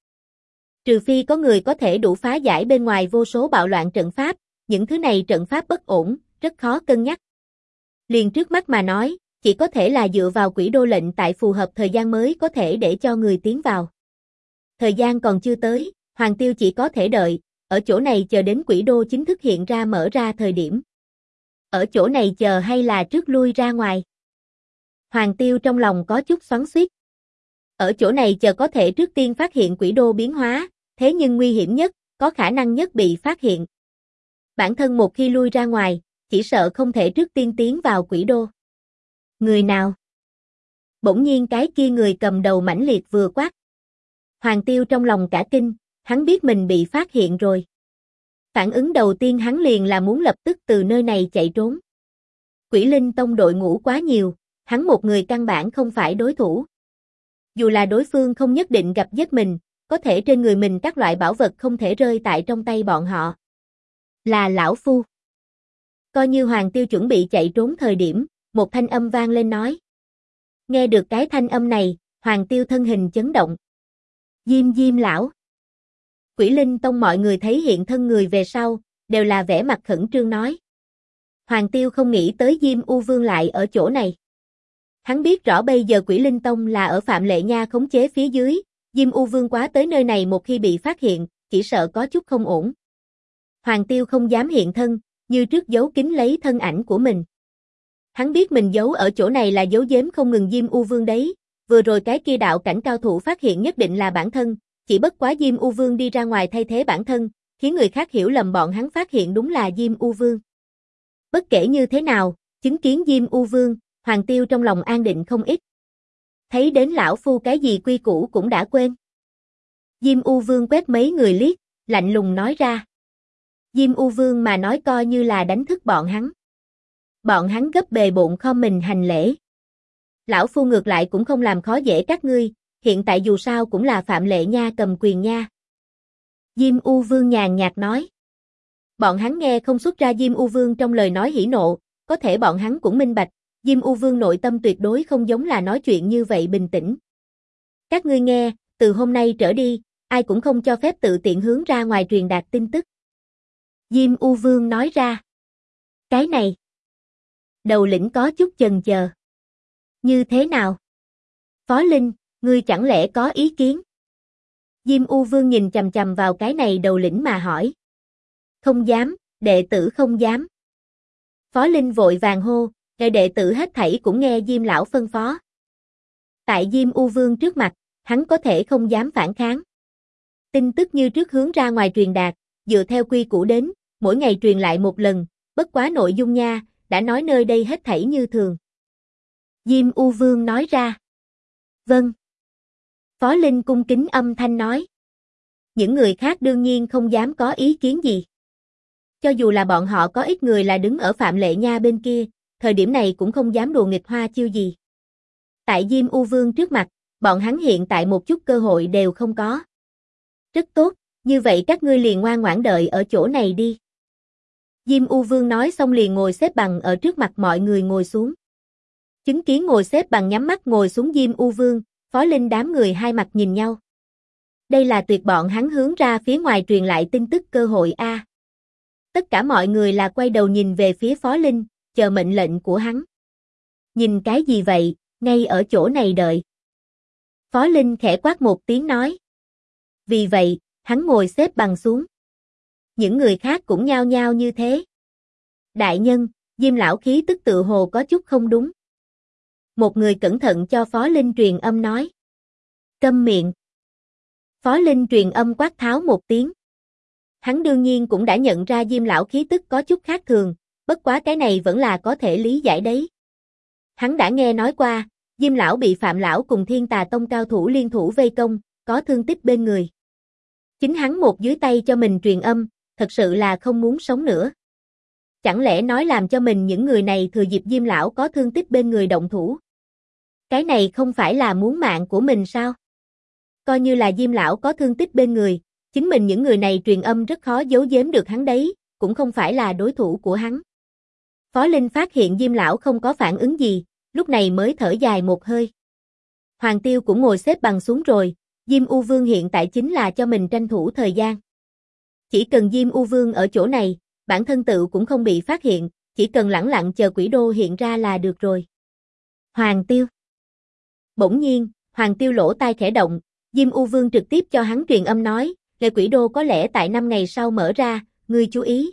Trừ phi có người có thể đủ phá giải bên ngoài vô số bạo loạn trận pháp, những thứ này trận pháp bất ổn, rất khó cân nhắc. Liền trước mắt mà nói, chỉ có thể là dựa vào Quỷ Đô lệnh tại phù hợp thời gian mới có thể để cho người tiến vào. Thời gian còn chưa tới, Hoàng Tiêu chỉ có thể đợi, ở chỗ này chờ đến Quỷ Đô chính thức hiện ra mở ra thời điểm. Ở chỗ này chờ hay là trước lui ra ngoài? Hoàng Tiêu trong lòng có chút xoắn xuýt. Ở chỗ này chờ có thể trước tiên phát hiện Quỷ Đô biến hóa, thế nhưng nguy hiểm nhất, có khả năng nhất bị phát hiện. Bản thân một khi lui ra ngoài, chỉ sợ không thể trước tiên tiến vào Quỷ Đô. Người nào? Bỗng nhiên cái kia người cầm đầu mãnh liệt vừa quát. Hoàng Tiêu trong lòng cả kinh, hắn biết mình bị phát hiện rồi. Phản ứng đầu tiên hắn liền là muốn lập tức từ nơi này chạy trốn. Quỷ Linh Tông đội ngũ quá nhiều, hắn một người căn bản không phải đối thủ. Dù là đối phương không nhất định gặp giết mình, có thể trên người mình các loại bảo vật không thể rơi tại trong tay bọn họ. Là lão phu. Coi như Hoàng Tiêu chuẩn bị chạy trốn thời điểm, một thanh âm vang lên nói. Nghe được cái thanh âm này, Hoàng Tiêu thân hình chấn động. Diêm lão. Quỷ Linh Tông mọi người thấy hiện thân người về sau, đều là vẻ mặt khẩn trương nói. Hoàng Tiêu không nghĩ tới Diêm U Vương lại ở chỗ này. Hắn biết rõ bây giờ Quỷ Linh Tông là ở Phạm Lệ Nha khống chế phía dưới, Diêm U Vương quá tới nơi này một khi bị phát hiện, chỉ sợ có chút không ổn. Hoàng Tiêu không dám hiện thân, như trước giấu kín lấy thân ảnh của mình. Hắn biết mình giấu ở chỗ này là giấu giếm không ngừng Diêm U Vương đấy, vừa rồi cái kia đạo cảnh cao thủ phát hiện nhất định là bản thân, chỉ bất quá Diêm U Vương đi ra ngoài thay thế bản thân, khiến người khác hiểu lầm bọn hắn phát hiện đúng là Diêm U Vương. Bất kể như thế nào, chứng kiến Diêm U Vương, Hoàng Tiêu trong lòng an định không ít. Thấy đến lão phu cái gì quy củ cũng đã quên. Diêm U Vương quét mấy người liếc, lạnh lùng nói ra. Diêm U Vương mà nói coi như là đánh thức bọn hắn. Bọn hắn gấp bề bộn khom mình hành lễ. Lão phu ngược lại cũng không làm khó dễ các ngươi, hiện tại dù sao cũng là Phạm Lệ Nha cầm quyền nha. Diêm U Vương nhàn nhạt nói. Bọn hắn nghe không xuất ra Diêm U Vương trong lời nói hỉ nộ, có thể bọn hắn cũng minh bạch, Diêm U Vương nội tâm tuyệt đối không giống là nói chuyện như vậy bình tĩnh. Các ngươi nghe, từ hôm nay trở đi, ai cũng không cho phép tự tiện hướng ra ngoài truyền đạt tin tức. Diêm U Vương nói ra. Cái này. Đầu lĩnh có chút chần chờ. Như thế nào? Phó Linh, ngươi chẳng lẽ có ý kiến? Diêm U Vương nhìn chằm chằm vào cái này đầu lĩnh mà hỏi. Không dám, đệ tử không dám. Phó Linh vội vàng hô, đệ tử hết thảy cũng nghe Diêm lão phân phó. Tại Diêm U Vương trước mặt, hắn có thể không dám phản kháng. Tin tức như trước hướng ra ngoài truyền đạt, dựa theo quy củ đến, mỗi ngày truyền lại một lần, bất quá nội dung nha, đã nói nơi đây hết thảy như thường. Diêm U Vương nói ra. Vâng. Phó Linh cung kính âm thanh nói. Những người khác đương nhiên không dám có ý kiến gì. Cho dù là bọn họ có ít người là đứng ở Phạm Lệ Nha bên kia, thời điểm này cũng không dám đùa nghịch hoa chiêu gì. Tại Diêm U Vương trước mặt, bọn hắn hiện tại một chút cơ hội đều không có. Rất tốt, như vậy các ngươi liền ngoan ngoãn đợi ở chỗ này đi. Diêm U Vương nói xong liền ngồi xếp bằng ở trước mặt mọi người ngồi xuống. Chứng kiến ngồi xếp bằng nhắm mắt ngồi xuống Diêm U Vương, Phó Linh đám người hai mặt nhìn nhau. Đây là tuyệt bọn hắn hướng ra phía ngoài truyền lại tin tức cơ hội A. Tất cả mọi người là quay đầu nhìn về phía Phó Linh, chờ mệnh lệnh của hắn. Nhìn cái gì vậy, ngay ở chỗ này đợi. Phó Linh khẽ quát một tiếng nói. Vì vậy, hắn ngồi xếp bằng xuống. Những người khác cũng nhao nhao như thế. Đại nhân, Diêm lão khí tức tự hồ có chút không đúng. Một người cẩn thận cho Phó Linh truyền âm nói. Câm miệng. Phó Linh truyền âm quát tháo một tiếng. Hắn đương nhiên cũng đã nhận ra Diêm lão khí tức có chút khác thường, bất quá cái này vẫn là có thể lý giải đấy. Hắn đã nghe nói qua, Diêm lão bị Phạm lão cùng Thiên Tà Tông cao thủ liên thủ vây công, có thương tích bên người. Chính hắn một dưới tay cho mình truyền âm, thật sự là không muốn sống nữa. Chẳng lẽ nói làm cho mình những người này thừa dịp Diêm lão có thương tích bên người động thủ? Cái này không phải là muốn mạng của mình sao? Coi như là Diêm lão có thương tích bên người, chính mình những người này truyền âm rất khó giấu giếm được hắn đấy, cũng không phải là đối thủ của hắn. Phó Linh phát hiện Diêm lão không có phản ứng gì, lúc này mới thở dài một hơi. Hoàng Tiêu cũng ngồi xếp bằng xuống rồi, Diêm U Vương hiện tại chính là cho mình tranh thủ thời gian. Chỉ cần Diêm U Vương ở chỗ này, bản thân tự cũng không bị phát hiện, chỉ cần lẳng lặng chờ quỷ đô hiện ra là được rồi. Hoàng Tiêu. Bỗng nhiên, Hoàng Tiêu lỗ tai khẽ động, Diêm U Vương trực tiếp cho hắn truyền âm nói, lệ quỷ đô có lẽ tại 5 ngày sau mở ra, ngươi chú ý.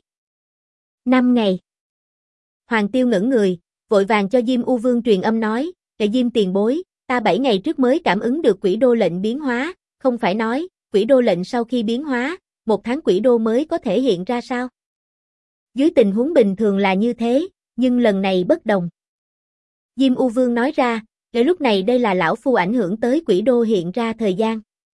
5 ngày. Hoàng Tiêu ngẩn người, vội vàng cho Diêm U Vương truyền âm nói, lệ Diêm tiền bối, ta 7 ngày trước mới cảm ứng được quỷ đô lệnh biến hóa, không phải nói, quỷ đô lệnh sau khi biến hóa, 1 tháng quỷ đô mới có thể hiện ra sao? Dưới tình huống bình thường là như thế, nhưng lần này bất đồng. Diêm U Vương nói ra, để lúc này đây là lão phu ảnh hưởng tới quỷ đô hiện ra thời gian.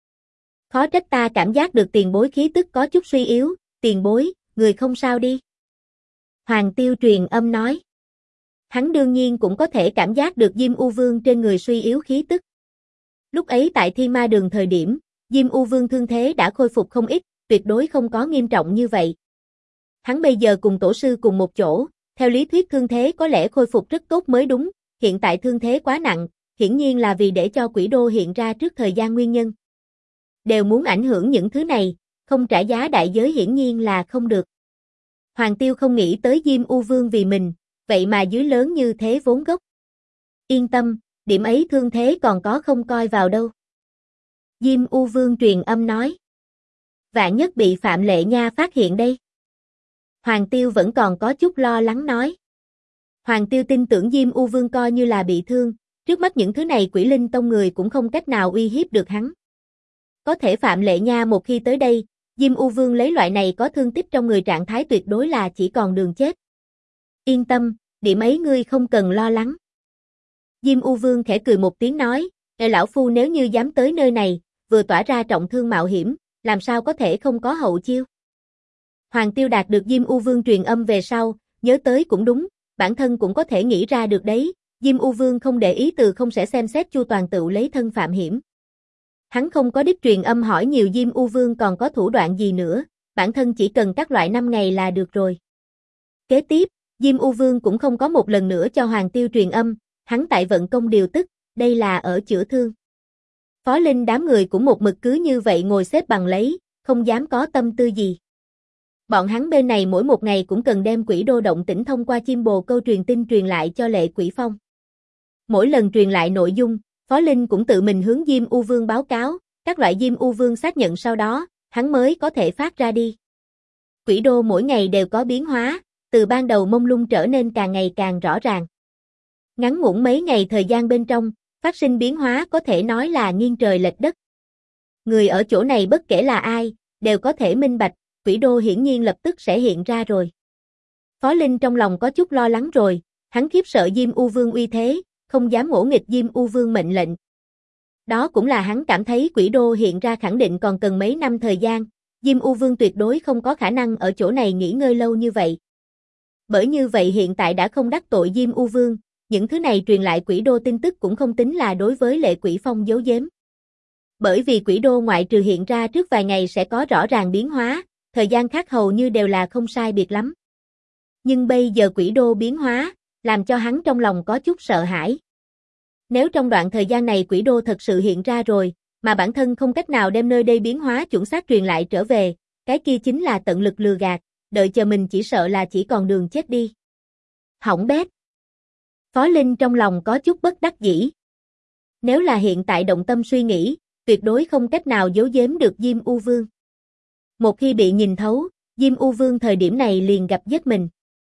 Khó trách ta cảm giác được tiền bối khí tức có chút suy yếu, tiền bối, người không sao đi. Hoàng Tiêu truyền âm nói. Hắn đương nhiên cũng có thể cảm giác được Diêm U Vương trên người suy yếu khí tức. Lúc ấy tại Thiên Ma Đường thời điểm, Diêm U Vương thương thế đã khôi phục không ít, tuyệt đối không có nghiêm trọng như vậy. Hắn bây giờ cùng tổ sư cùng một chỗ, theo lý thuyết thương thế có lẽ khôi phục rất tốt mới đúng, hiện tại thương thế quá nặng, hiển nhiên là vì để cho quỷ đô hiện ra trước thời gian nguyên nhân. Đều muốn ảnh hưởng những thứ này, không trả giá đại giới hiển nhiên là không được. Hoàng Tiêu không nghĩ tới Diêm U Vương vì mình, vậy mà dưới lớn như thế vốn gốc. Yên tâm, điểm ấy thương thế còn có không coi vào đâu. Diêm U Vương truyền âm nói. Vạn nhất bị Phạm Lệ Nha phát hiện đây. Hoàng Tiêu vẫn còn có chút lo lắng nói. Hoàng Tiêu tin tưởng Diêm U Vương coi như là bị thương, trước mắt những thứ này Quỷ Linh Tông người cũng không cách nào uy hiếp được hắn. Có thể Phạm Lệ Nha một khi tới đây, Diêm U Vương lấy loại này có thương tích trong người trạng thái tuyệt đối là chỉ còn đường chết. Yên tâm, điểm ấy ngươi không cần lo lắng. Diêm U Vương khẽ cười một tiếng nói, lão phu nếu như dám tới nơi này, vừa tỏa ra trọng thương mạo hiểm, làm sao có thể không có hậu chiêu. Hoàng Tiêu đạt được Diêm U Vương truyền âm về sau, nhớ tới cũng đúng, bản thân cũng có thể nghĩ ra được đấy, Diêm U Vương không để ý từ không sẽ xem xét chu toàn tự lấy thân phạm hiểm. Hắn không có đích truyền âm hỏi nhiều Diêm U Vương còn có thủ đoạn gì nữa, bản thân chỉ cần các loại 5 ngày là được rồi. Kế tiếp, Diêm U Vương cũng không có một lần nữa cho Hoàng Tiêu truyền âm, hắn tại vận công điều tức, đây là ở chữa thương. Phó Linh đám người cũng một mực cứ như vậy ngồi xếp bằng lấy, không dám có tâm tư gì. Bọn hắn bên này mỗi một ngày cũng cần đem quỷ đô động tĩnh thông qua chim bồ câu truyền tin truyền lại cho Lệ Quỷ Phong. Mỗi lần truyền lại nội dung, Phó Linh cũng tự mình hướng Diêm U Vương báo cáo, các loại Diêm U Vương xác nhận sau đó, hắn mới có thể phát ra đi. Quỷ đô mỗi ngày đều có biến hóa, từ ban đầu mông lung trở nên càng ngày càng rõ ràng. Ngắn ngủn mấy ngày thời gian bên trong, phát sinh biến hóa có thể nói là nghiêng trời lệch đất. Người ở chỗ này bất kể là ai, đều có thể minh bạch, quỷ đô hiển nhiên lập tức sẽ hiện ra rồi. Phó Linh trong lòng có chút lo lắng rồi, hắn khiếp sợ Diêm U Vương uy thế, không dám ngỗ nghịch Diêm U Vương mệnh lệnh. Đó cũng là hắn cảm thấy quỷ đô hiện ra khẳng định còn cần mấy năm thời gian, Diêm U Vương tuyệt đối không có khả năng ở chỗ này nghỉ ngơi lâu như vậy. Bởi như vậy hiện tại đã không đắc tội Diêm U Vương, những thứ này truyền lại quỷ đô tin tức cũng không tính là đối với Lệ Quỷ Phong giấu giếm. Bởi vì quỷ đô ngoại trừ hiện ra trước vài ngày sẽ có rõ ràng biến hóa, thời gian khác hầu như đều là không sai biệt lắm. Nhưng bây giờ quỷ đô biến hóa, làm cho hắn trong lòng có chút sợ hãi. Nếu trong đoạn thời gian này quỷ đô thật sự hiện ra rồi, mà bản thân không cách nào đem nơi đây biến hóa chuẩn xác truyền lại trở về, cái kia chính là tận lực lừa gạt, đợi chờ mình chỉ sợ là chỉ còn đường chết đi. Hỏng bét. Phó Linh trong lòng có chút bất đắc dĩ. Nếu là hiện tại động tâm suy nghĩ, tuyệt đối không cách nào giấu giếm được Diêm U Vương. Một khi bị nhìn thấu, Diêm U Vương thời điểm này liền gặp giết mình.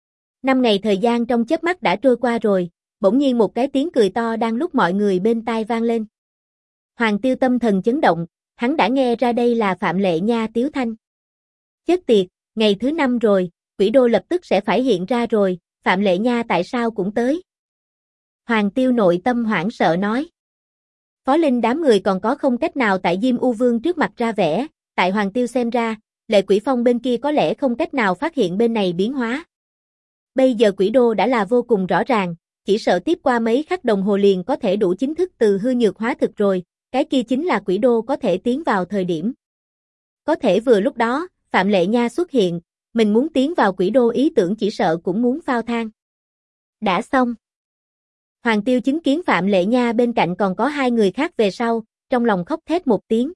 5 ngày thời gian trong chớp mắt đã trôi qua rồi, bỗng nhiên một cái tiếng cười to đang lúc mọi người bên tai vang lên. Hoàng Tiêu tâm thần chấn động, hắn đã nghe ra đây là Phạm Lệ Nha tiếu thanh. Chết tiệt, ngày thứ 5 rồi, quỷ đô lập tức sẽ phải hiện ra rồi, Phạm Lệ Nha tại sao cũng tới? Hoàng Tiêu nội tâm hoảng sợ nói. Phó Linh đám người còn có không cách nào tại Diêm U Vương trước mặt ra vẻ, tại Hoàng Tiêu xem ra, Lệ Quỷ Phong bên kia có lẽ không cách nào phát hiện bên này biến hóa. Bây giờ quỷ đô đã là vô cùng rõ ràng, chỉ sợ tiếp qua mấy khắc đồng hồ liền có thể đủ chính thức từ hư nhược hóa thực rồi, cái kia chính là quỷ đô có thể tiến vào thời điểm. Có thể vừa lúc đó, Phạm Lệ Nha xuất hiện, mình muốn tiến vào quỷ đô ý tưởng chỉ sợ cũng muốn phao thang. Đã xong. Hoàng Tiêu chứng kiến Phạm Lệ Nha bên cạnh còn có 2 người khác về sau, trong lòng khóc thét một tiếng.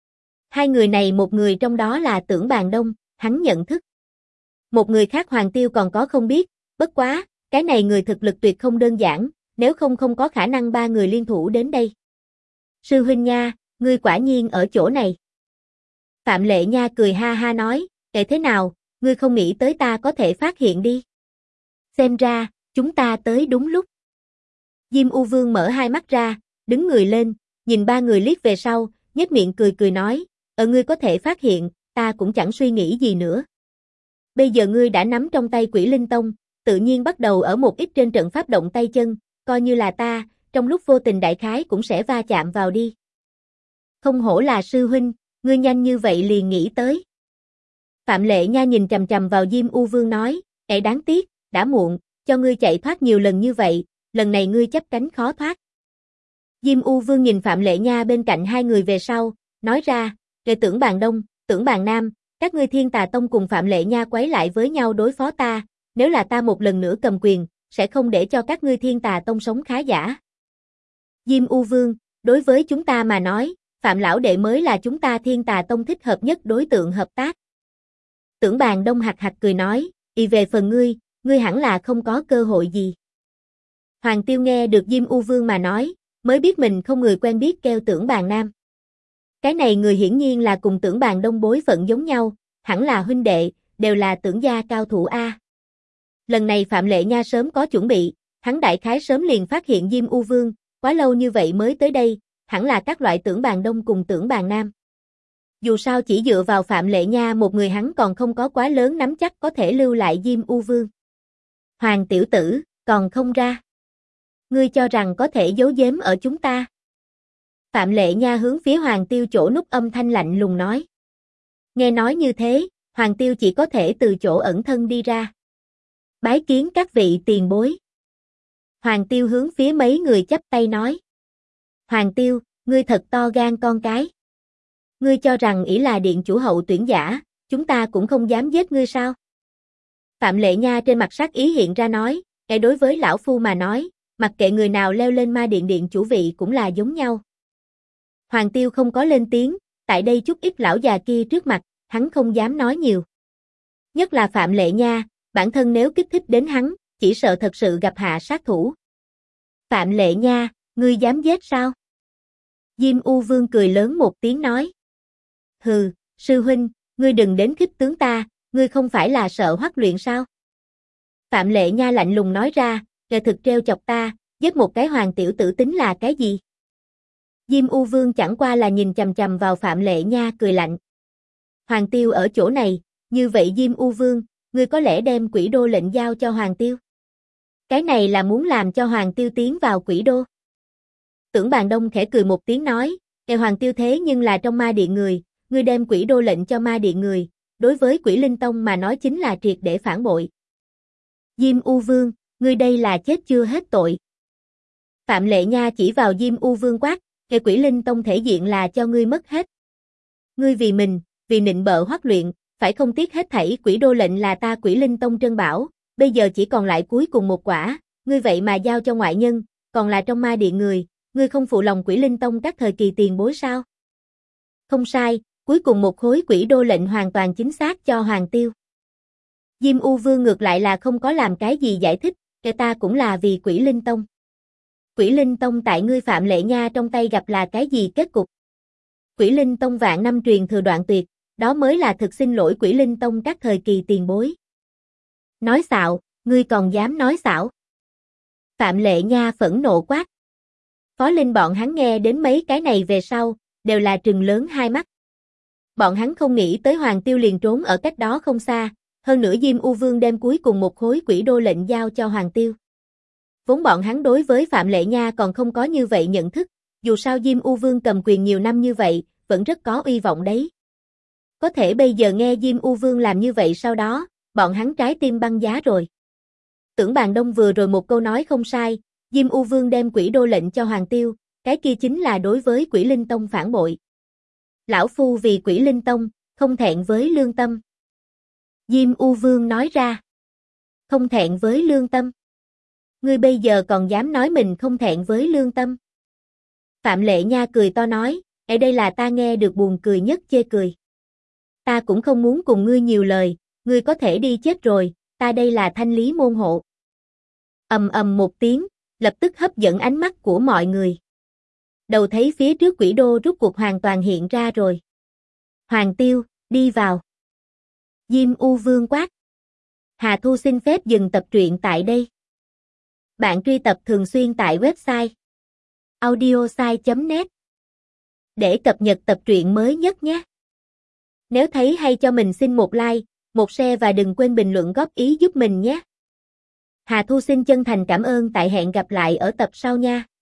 2 người này một người trong đó là Tưởng Bàn Đông, hắn nhận thức. Một người khác Hoàng Tiêu còn có không biết, bất quá, cái này người thực lực tuyệt không đơn giản, nếu không có khả năng 3 người liên thủ đến đây. Sư huynh nha, ngươi quả nhiên ở chỗ này. Phạm Lệ Nha cười ha ha nói, kể thế nào, ngươi không nghĩ tới ta có thể phát hiện đi. Xem ra, chúng ta tới đúng lúc. Diêm U Vương mở 2 mắt ra, đứng người lên, nhìn 3 người liếc về sau, nhếch miệng cười cười nói, ngươi có thể phát hiện, ta cũng chẳng suy nghĩ gì nữa. Bây giờ ngươi đã nắm trong tay Quỷ Linh Tông, tự nhiên bắt đầu ở một ít trên trận pháp động tay chân, coi như là ta, trong lúc vô tình đại khái cũng sẽ va chạm vào đi. Không hổ là sư huynh, ngươi nhanh như vậy liền nghĩ tới. Phạm Lệ Nha nhìn chằm chằm vào Diêm U Vương nói, đáng tiếc, đã muộn, cho ngươi chạy thoát nhiều lần như vậy, lần này ngươi chấp cánh khó thoát. Diêm U Vương nhìn Phạm Lệ Nha bên cạnh 2 người về sau, nói ra, Tưởng Bàn Đông, Tưởng Bàn Nam, các ngươi Thiên Tà Tông cùng Phạm Lệ Nha quấy lại với nhau đối phó ta, nếu là ta một lần nữa cầm quyền, sẽ không để cho các ngươi Thiên Tà Tông sống khá giả. Diêm U Vương, đối với chúng ta mà nói, Phạm Lão Đệ mới là chúng ta Thiên Tà Tông thích hợp nhất đối tượng hợp tác. Tưởng Bàn Đông hạc hạc cười nói, về phần ngươi hẳn là không có cơ hội gì. Hoàng Tiêu nghe được Diêm U Vương mà nói, mới biết mình không người quen biết kêu Tưởng Bàn Nam. Cái này người hiển nhiên là cùng Tưởng Bàn Đông bối phận giống nhau, hẳn là huynh đệ, đều là Tưởng gia cao thủ A. Lần này Phạm Lệ Nha sớm có chuẩn bị, hắn đại khái sớm liền phát hiện Diêm U Vương, quá lâu như vậy mới tới đây, hẳn là các loại Tưởng Bàn Đông cùng Tưởng Bàn Nam. Dù sao chỉ dựa vào Phạm Lệ Nha một người hắn còn không có quá lớn nắm chắc có thể lưu lại Diêm U Vương. Hoàng tiểu tử, còn không ra. Ngươi cho rằng có thể giấu giếm ở chúng ta? Phạm Lệ Nha hướng phía Hoàng Tiêu chỗ núp âm thanh lạnh lùng nói. Nghe nói như thế, Hoàng Tiêu chỉ có thể từ chỗ ẩn thân đi ra. Bái kiến các vị tiền bối. Hoàng Tiêu hướng phía mấy người chắp tay nói. Hoàng Tiêu, ngươi thật to gan con cái. Ngươi cho rằng ỷ là điện chủ hậu tuyển giả, Chúng ta cũng không dám giết ngươi sao? Phạm Lệ Nha trên mặt sát ý hiện ra nói, cái đối với lão phu mà nói, mặc kệ người nào leo lên ma điện điện chủ vị cũng là giống nhau. Hoàng Tiêu không có lên tiếng, tại đây chút ít lão già kia trước mặt, hắn không dám nói nhiều. Nhất là Phạm Lệ Nha, bản thân nếu kích thích đến hắn, chỉ sợ thật sự gặp hạ sát thủ. Phạm Lệ Nha, ngươi dám giết sao? Diêm U Vương cười lớn một tiếng nói. Hừ, sư huynh, ngươi đừng đến khích tướng ta, ngươi không phải là sợ Hoắc Luyện sao? Phạm Lệ Nha lạnh lùng nói ra, kẻ thực trêu chọc ta, giết một cái hoàng tiểu tử tính là cái gì? Diêm U Vương chẳng qua là nhìn chằm chằm vào Phạm Lệ Nha cười lạnh. Hoàng Tiêu ở chỗ này, như vậy Diêm U Vương, ngươi có lẽ đem Quỷ Đô lệnh giao cho Hoàng Tiêu? Cái này là muốn làm cho Hoàng Tiêu tiến vào Quỷ Đô. Tưởng Bàn Đông khẽ cười một tiếng nói, kẻ Hoàng Tiêu thế nhưng là trong ma điện người, ngươi đem Quỷ Đô lệnh cho ma điện người, đối với Quỷ Linh Tông mà nói chính là triệt để phản bội. Diêm U Vương, ngươi đây là chết chưa hết tội. Phạm Lệ Nha chỉ vào Diêm U Vương quát, kẻ Quỷ Linh Tông thể diện là cho ngươi mất hết. Ngươi vì mình, vì nịnh bợ Hoắc Luyện, phải không tiếc hết thảy. Quỷ Đô lệnh là ta Quỷ Linh Tông trân bảo, bây giờ chỉ còn lại cuối cùng một quả, ngươi vậy mà giao cho ngoại nhân, còn là trong ma điện người, ngươi không phụ lòng Quỷ Linh Tông các thời kỳ tiền bối sao? Không sai, cuối cùng một khối Quỷ Đô lệnh hoàn toàn chính xác cho Hoàng Tiêu. Diêm U Vương ngược lại là không có làm cái gì giải thích, kẻ ta cũng là vì Quỷ Linh Tông. Quỷ Linh Tông tại ngươi Phạm Lệ Nha trong tay gặp là cái gì kết cục? Quỷ Linh Tông vạn năm truyền thừa đoạn tuyệt, đó mới là thực xin lỗi Quỷ Linh Tông các thời kỳ tiền bối. Nói xạo, ngươi còn dám nói xạo? Phạm Lệ Nha phẫn nộ quát. Phó Linh bọn hắn nghe đến mấy cái này về sau, đều là trừng lớn hai mắt. Bọn hắn không nghĩ tới Hoàng Tiêu liền trốn ở cách đó không xa, hơn nữa Diêm U Vương đem cuối cùng một khối Quỷ Đô lệnh giao cho Hoàng Tiêu. Vốn bọn hắn đối với Phạm Lệ Nha còn không có như vậy nhận thức, dù sao Diêm U Vương cầm quyền nhiều năm như vậy, vẫn rất có uy vọng đấy. Có thể bây giờ nghe Diêm U Vương làm như vậy sau đó, bọn hắn trái tim băng giá rồi. Tưởng Bàn Đông vừa rồi một câu nói không sai, Diêm U Vương đem Quỷ Đô lệnh cho Hoàng Tiêu, cái kia chính là đối với Quỷ Linh Tông phản bội. Lão phu vì Quỷ Linh Tông, không thẹn với lương tâm. Diêm U Vương nói ra. Không thẹn với lương tâm. Ngươi bây giờ còn dám nói mình không thẹn với lương tâm. Phạm Lệ Nha cười to nói, ở đây là ta nghe được buồn cười nhất chê cười. Ta cũng không muốn cùng ngươi nhiều lời, ngươi có thể đi chết rồi, ta đây là thanh lý môn hộ. Ầm ầm một tiếng, lập tức hấp dẫn ánh mắt của mọi người. Đầu thấy phía trước Quỷ Đô rút cuộc hoàn toàn hiện ra rồi. Hoàng Tiêu, đi vào. Diêm U Vương quát. Hà Thu xin phép dừng tập truyện tại đây. Bạn truy tập thường xuyên tại website audiosai.net để cập nhật tập truyện mới nhất nhé. Nếu thấy hay cho mình xin một like, một share và đừng quên bình luận góp ý giúp mình nhé. Hà Thu xin chân thành cảm ơn, tại hẹn gặp lại ở tập sau nha.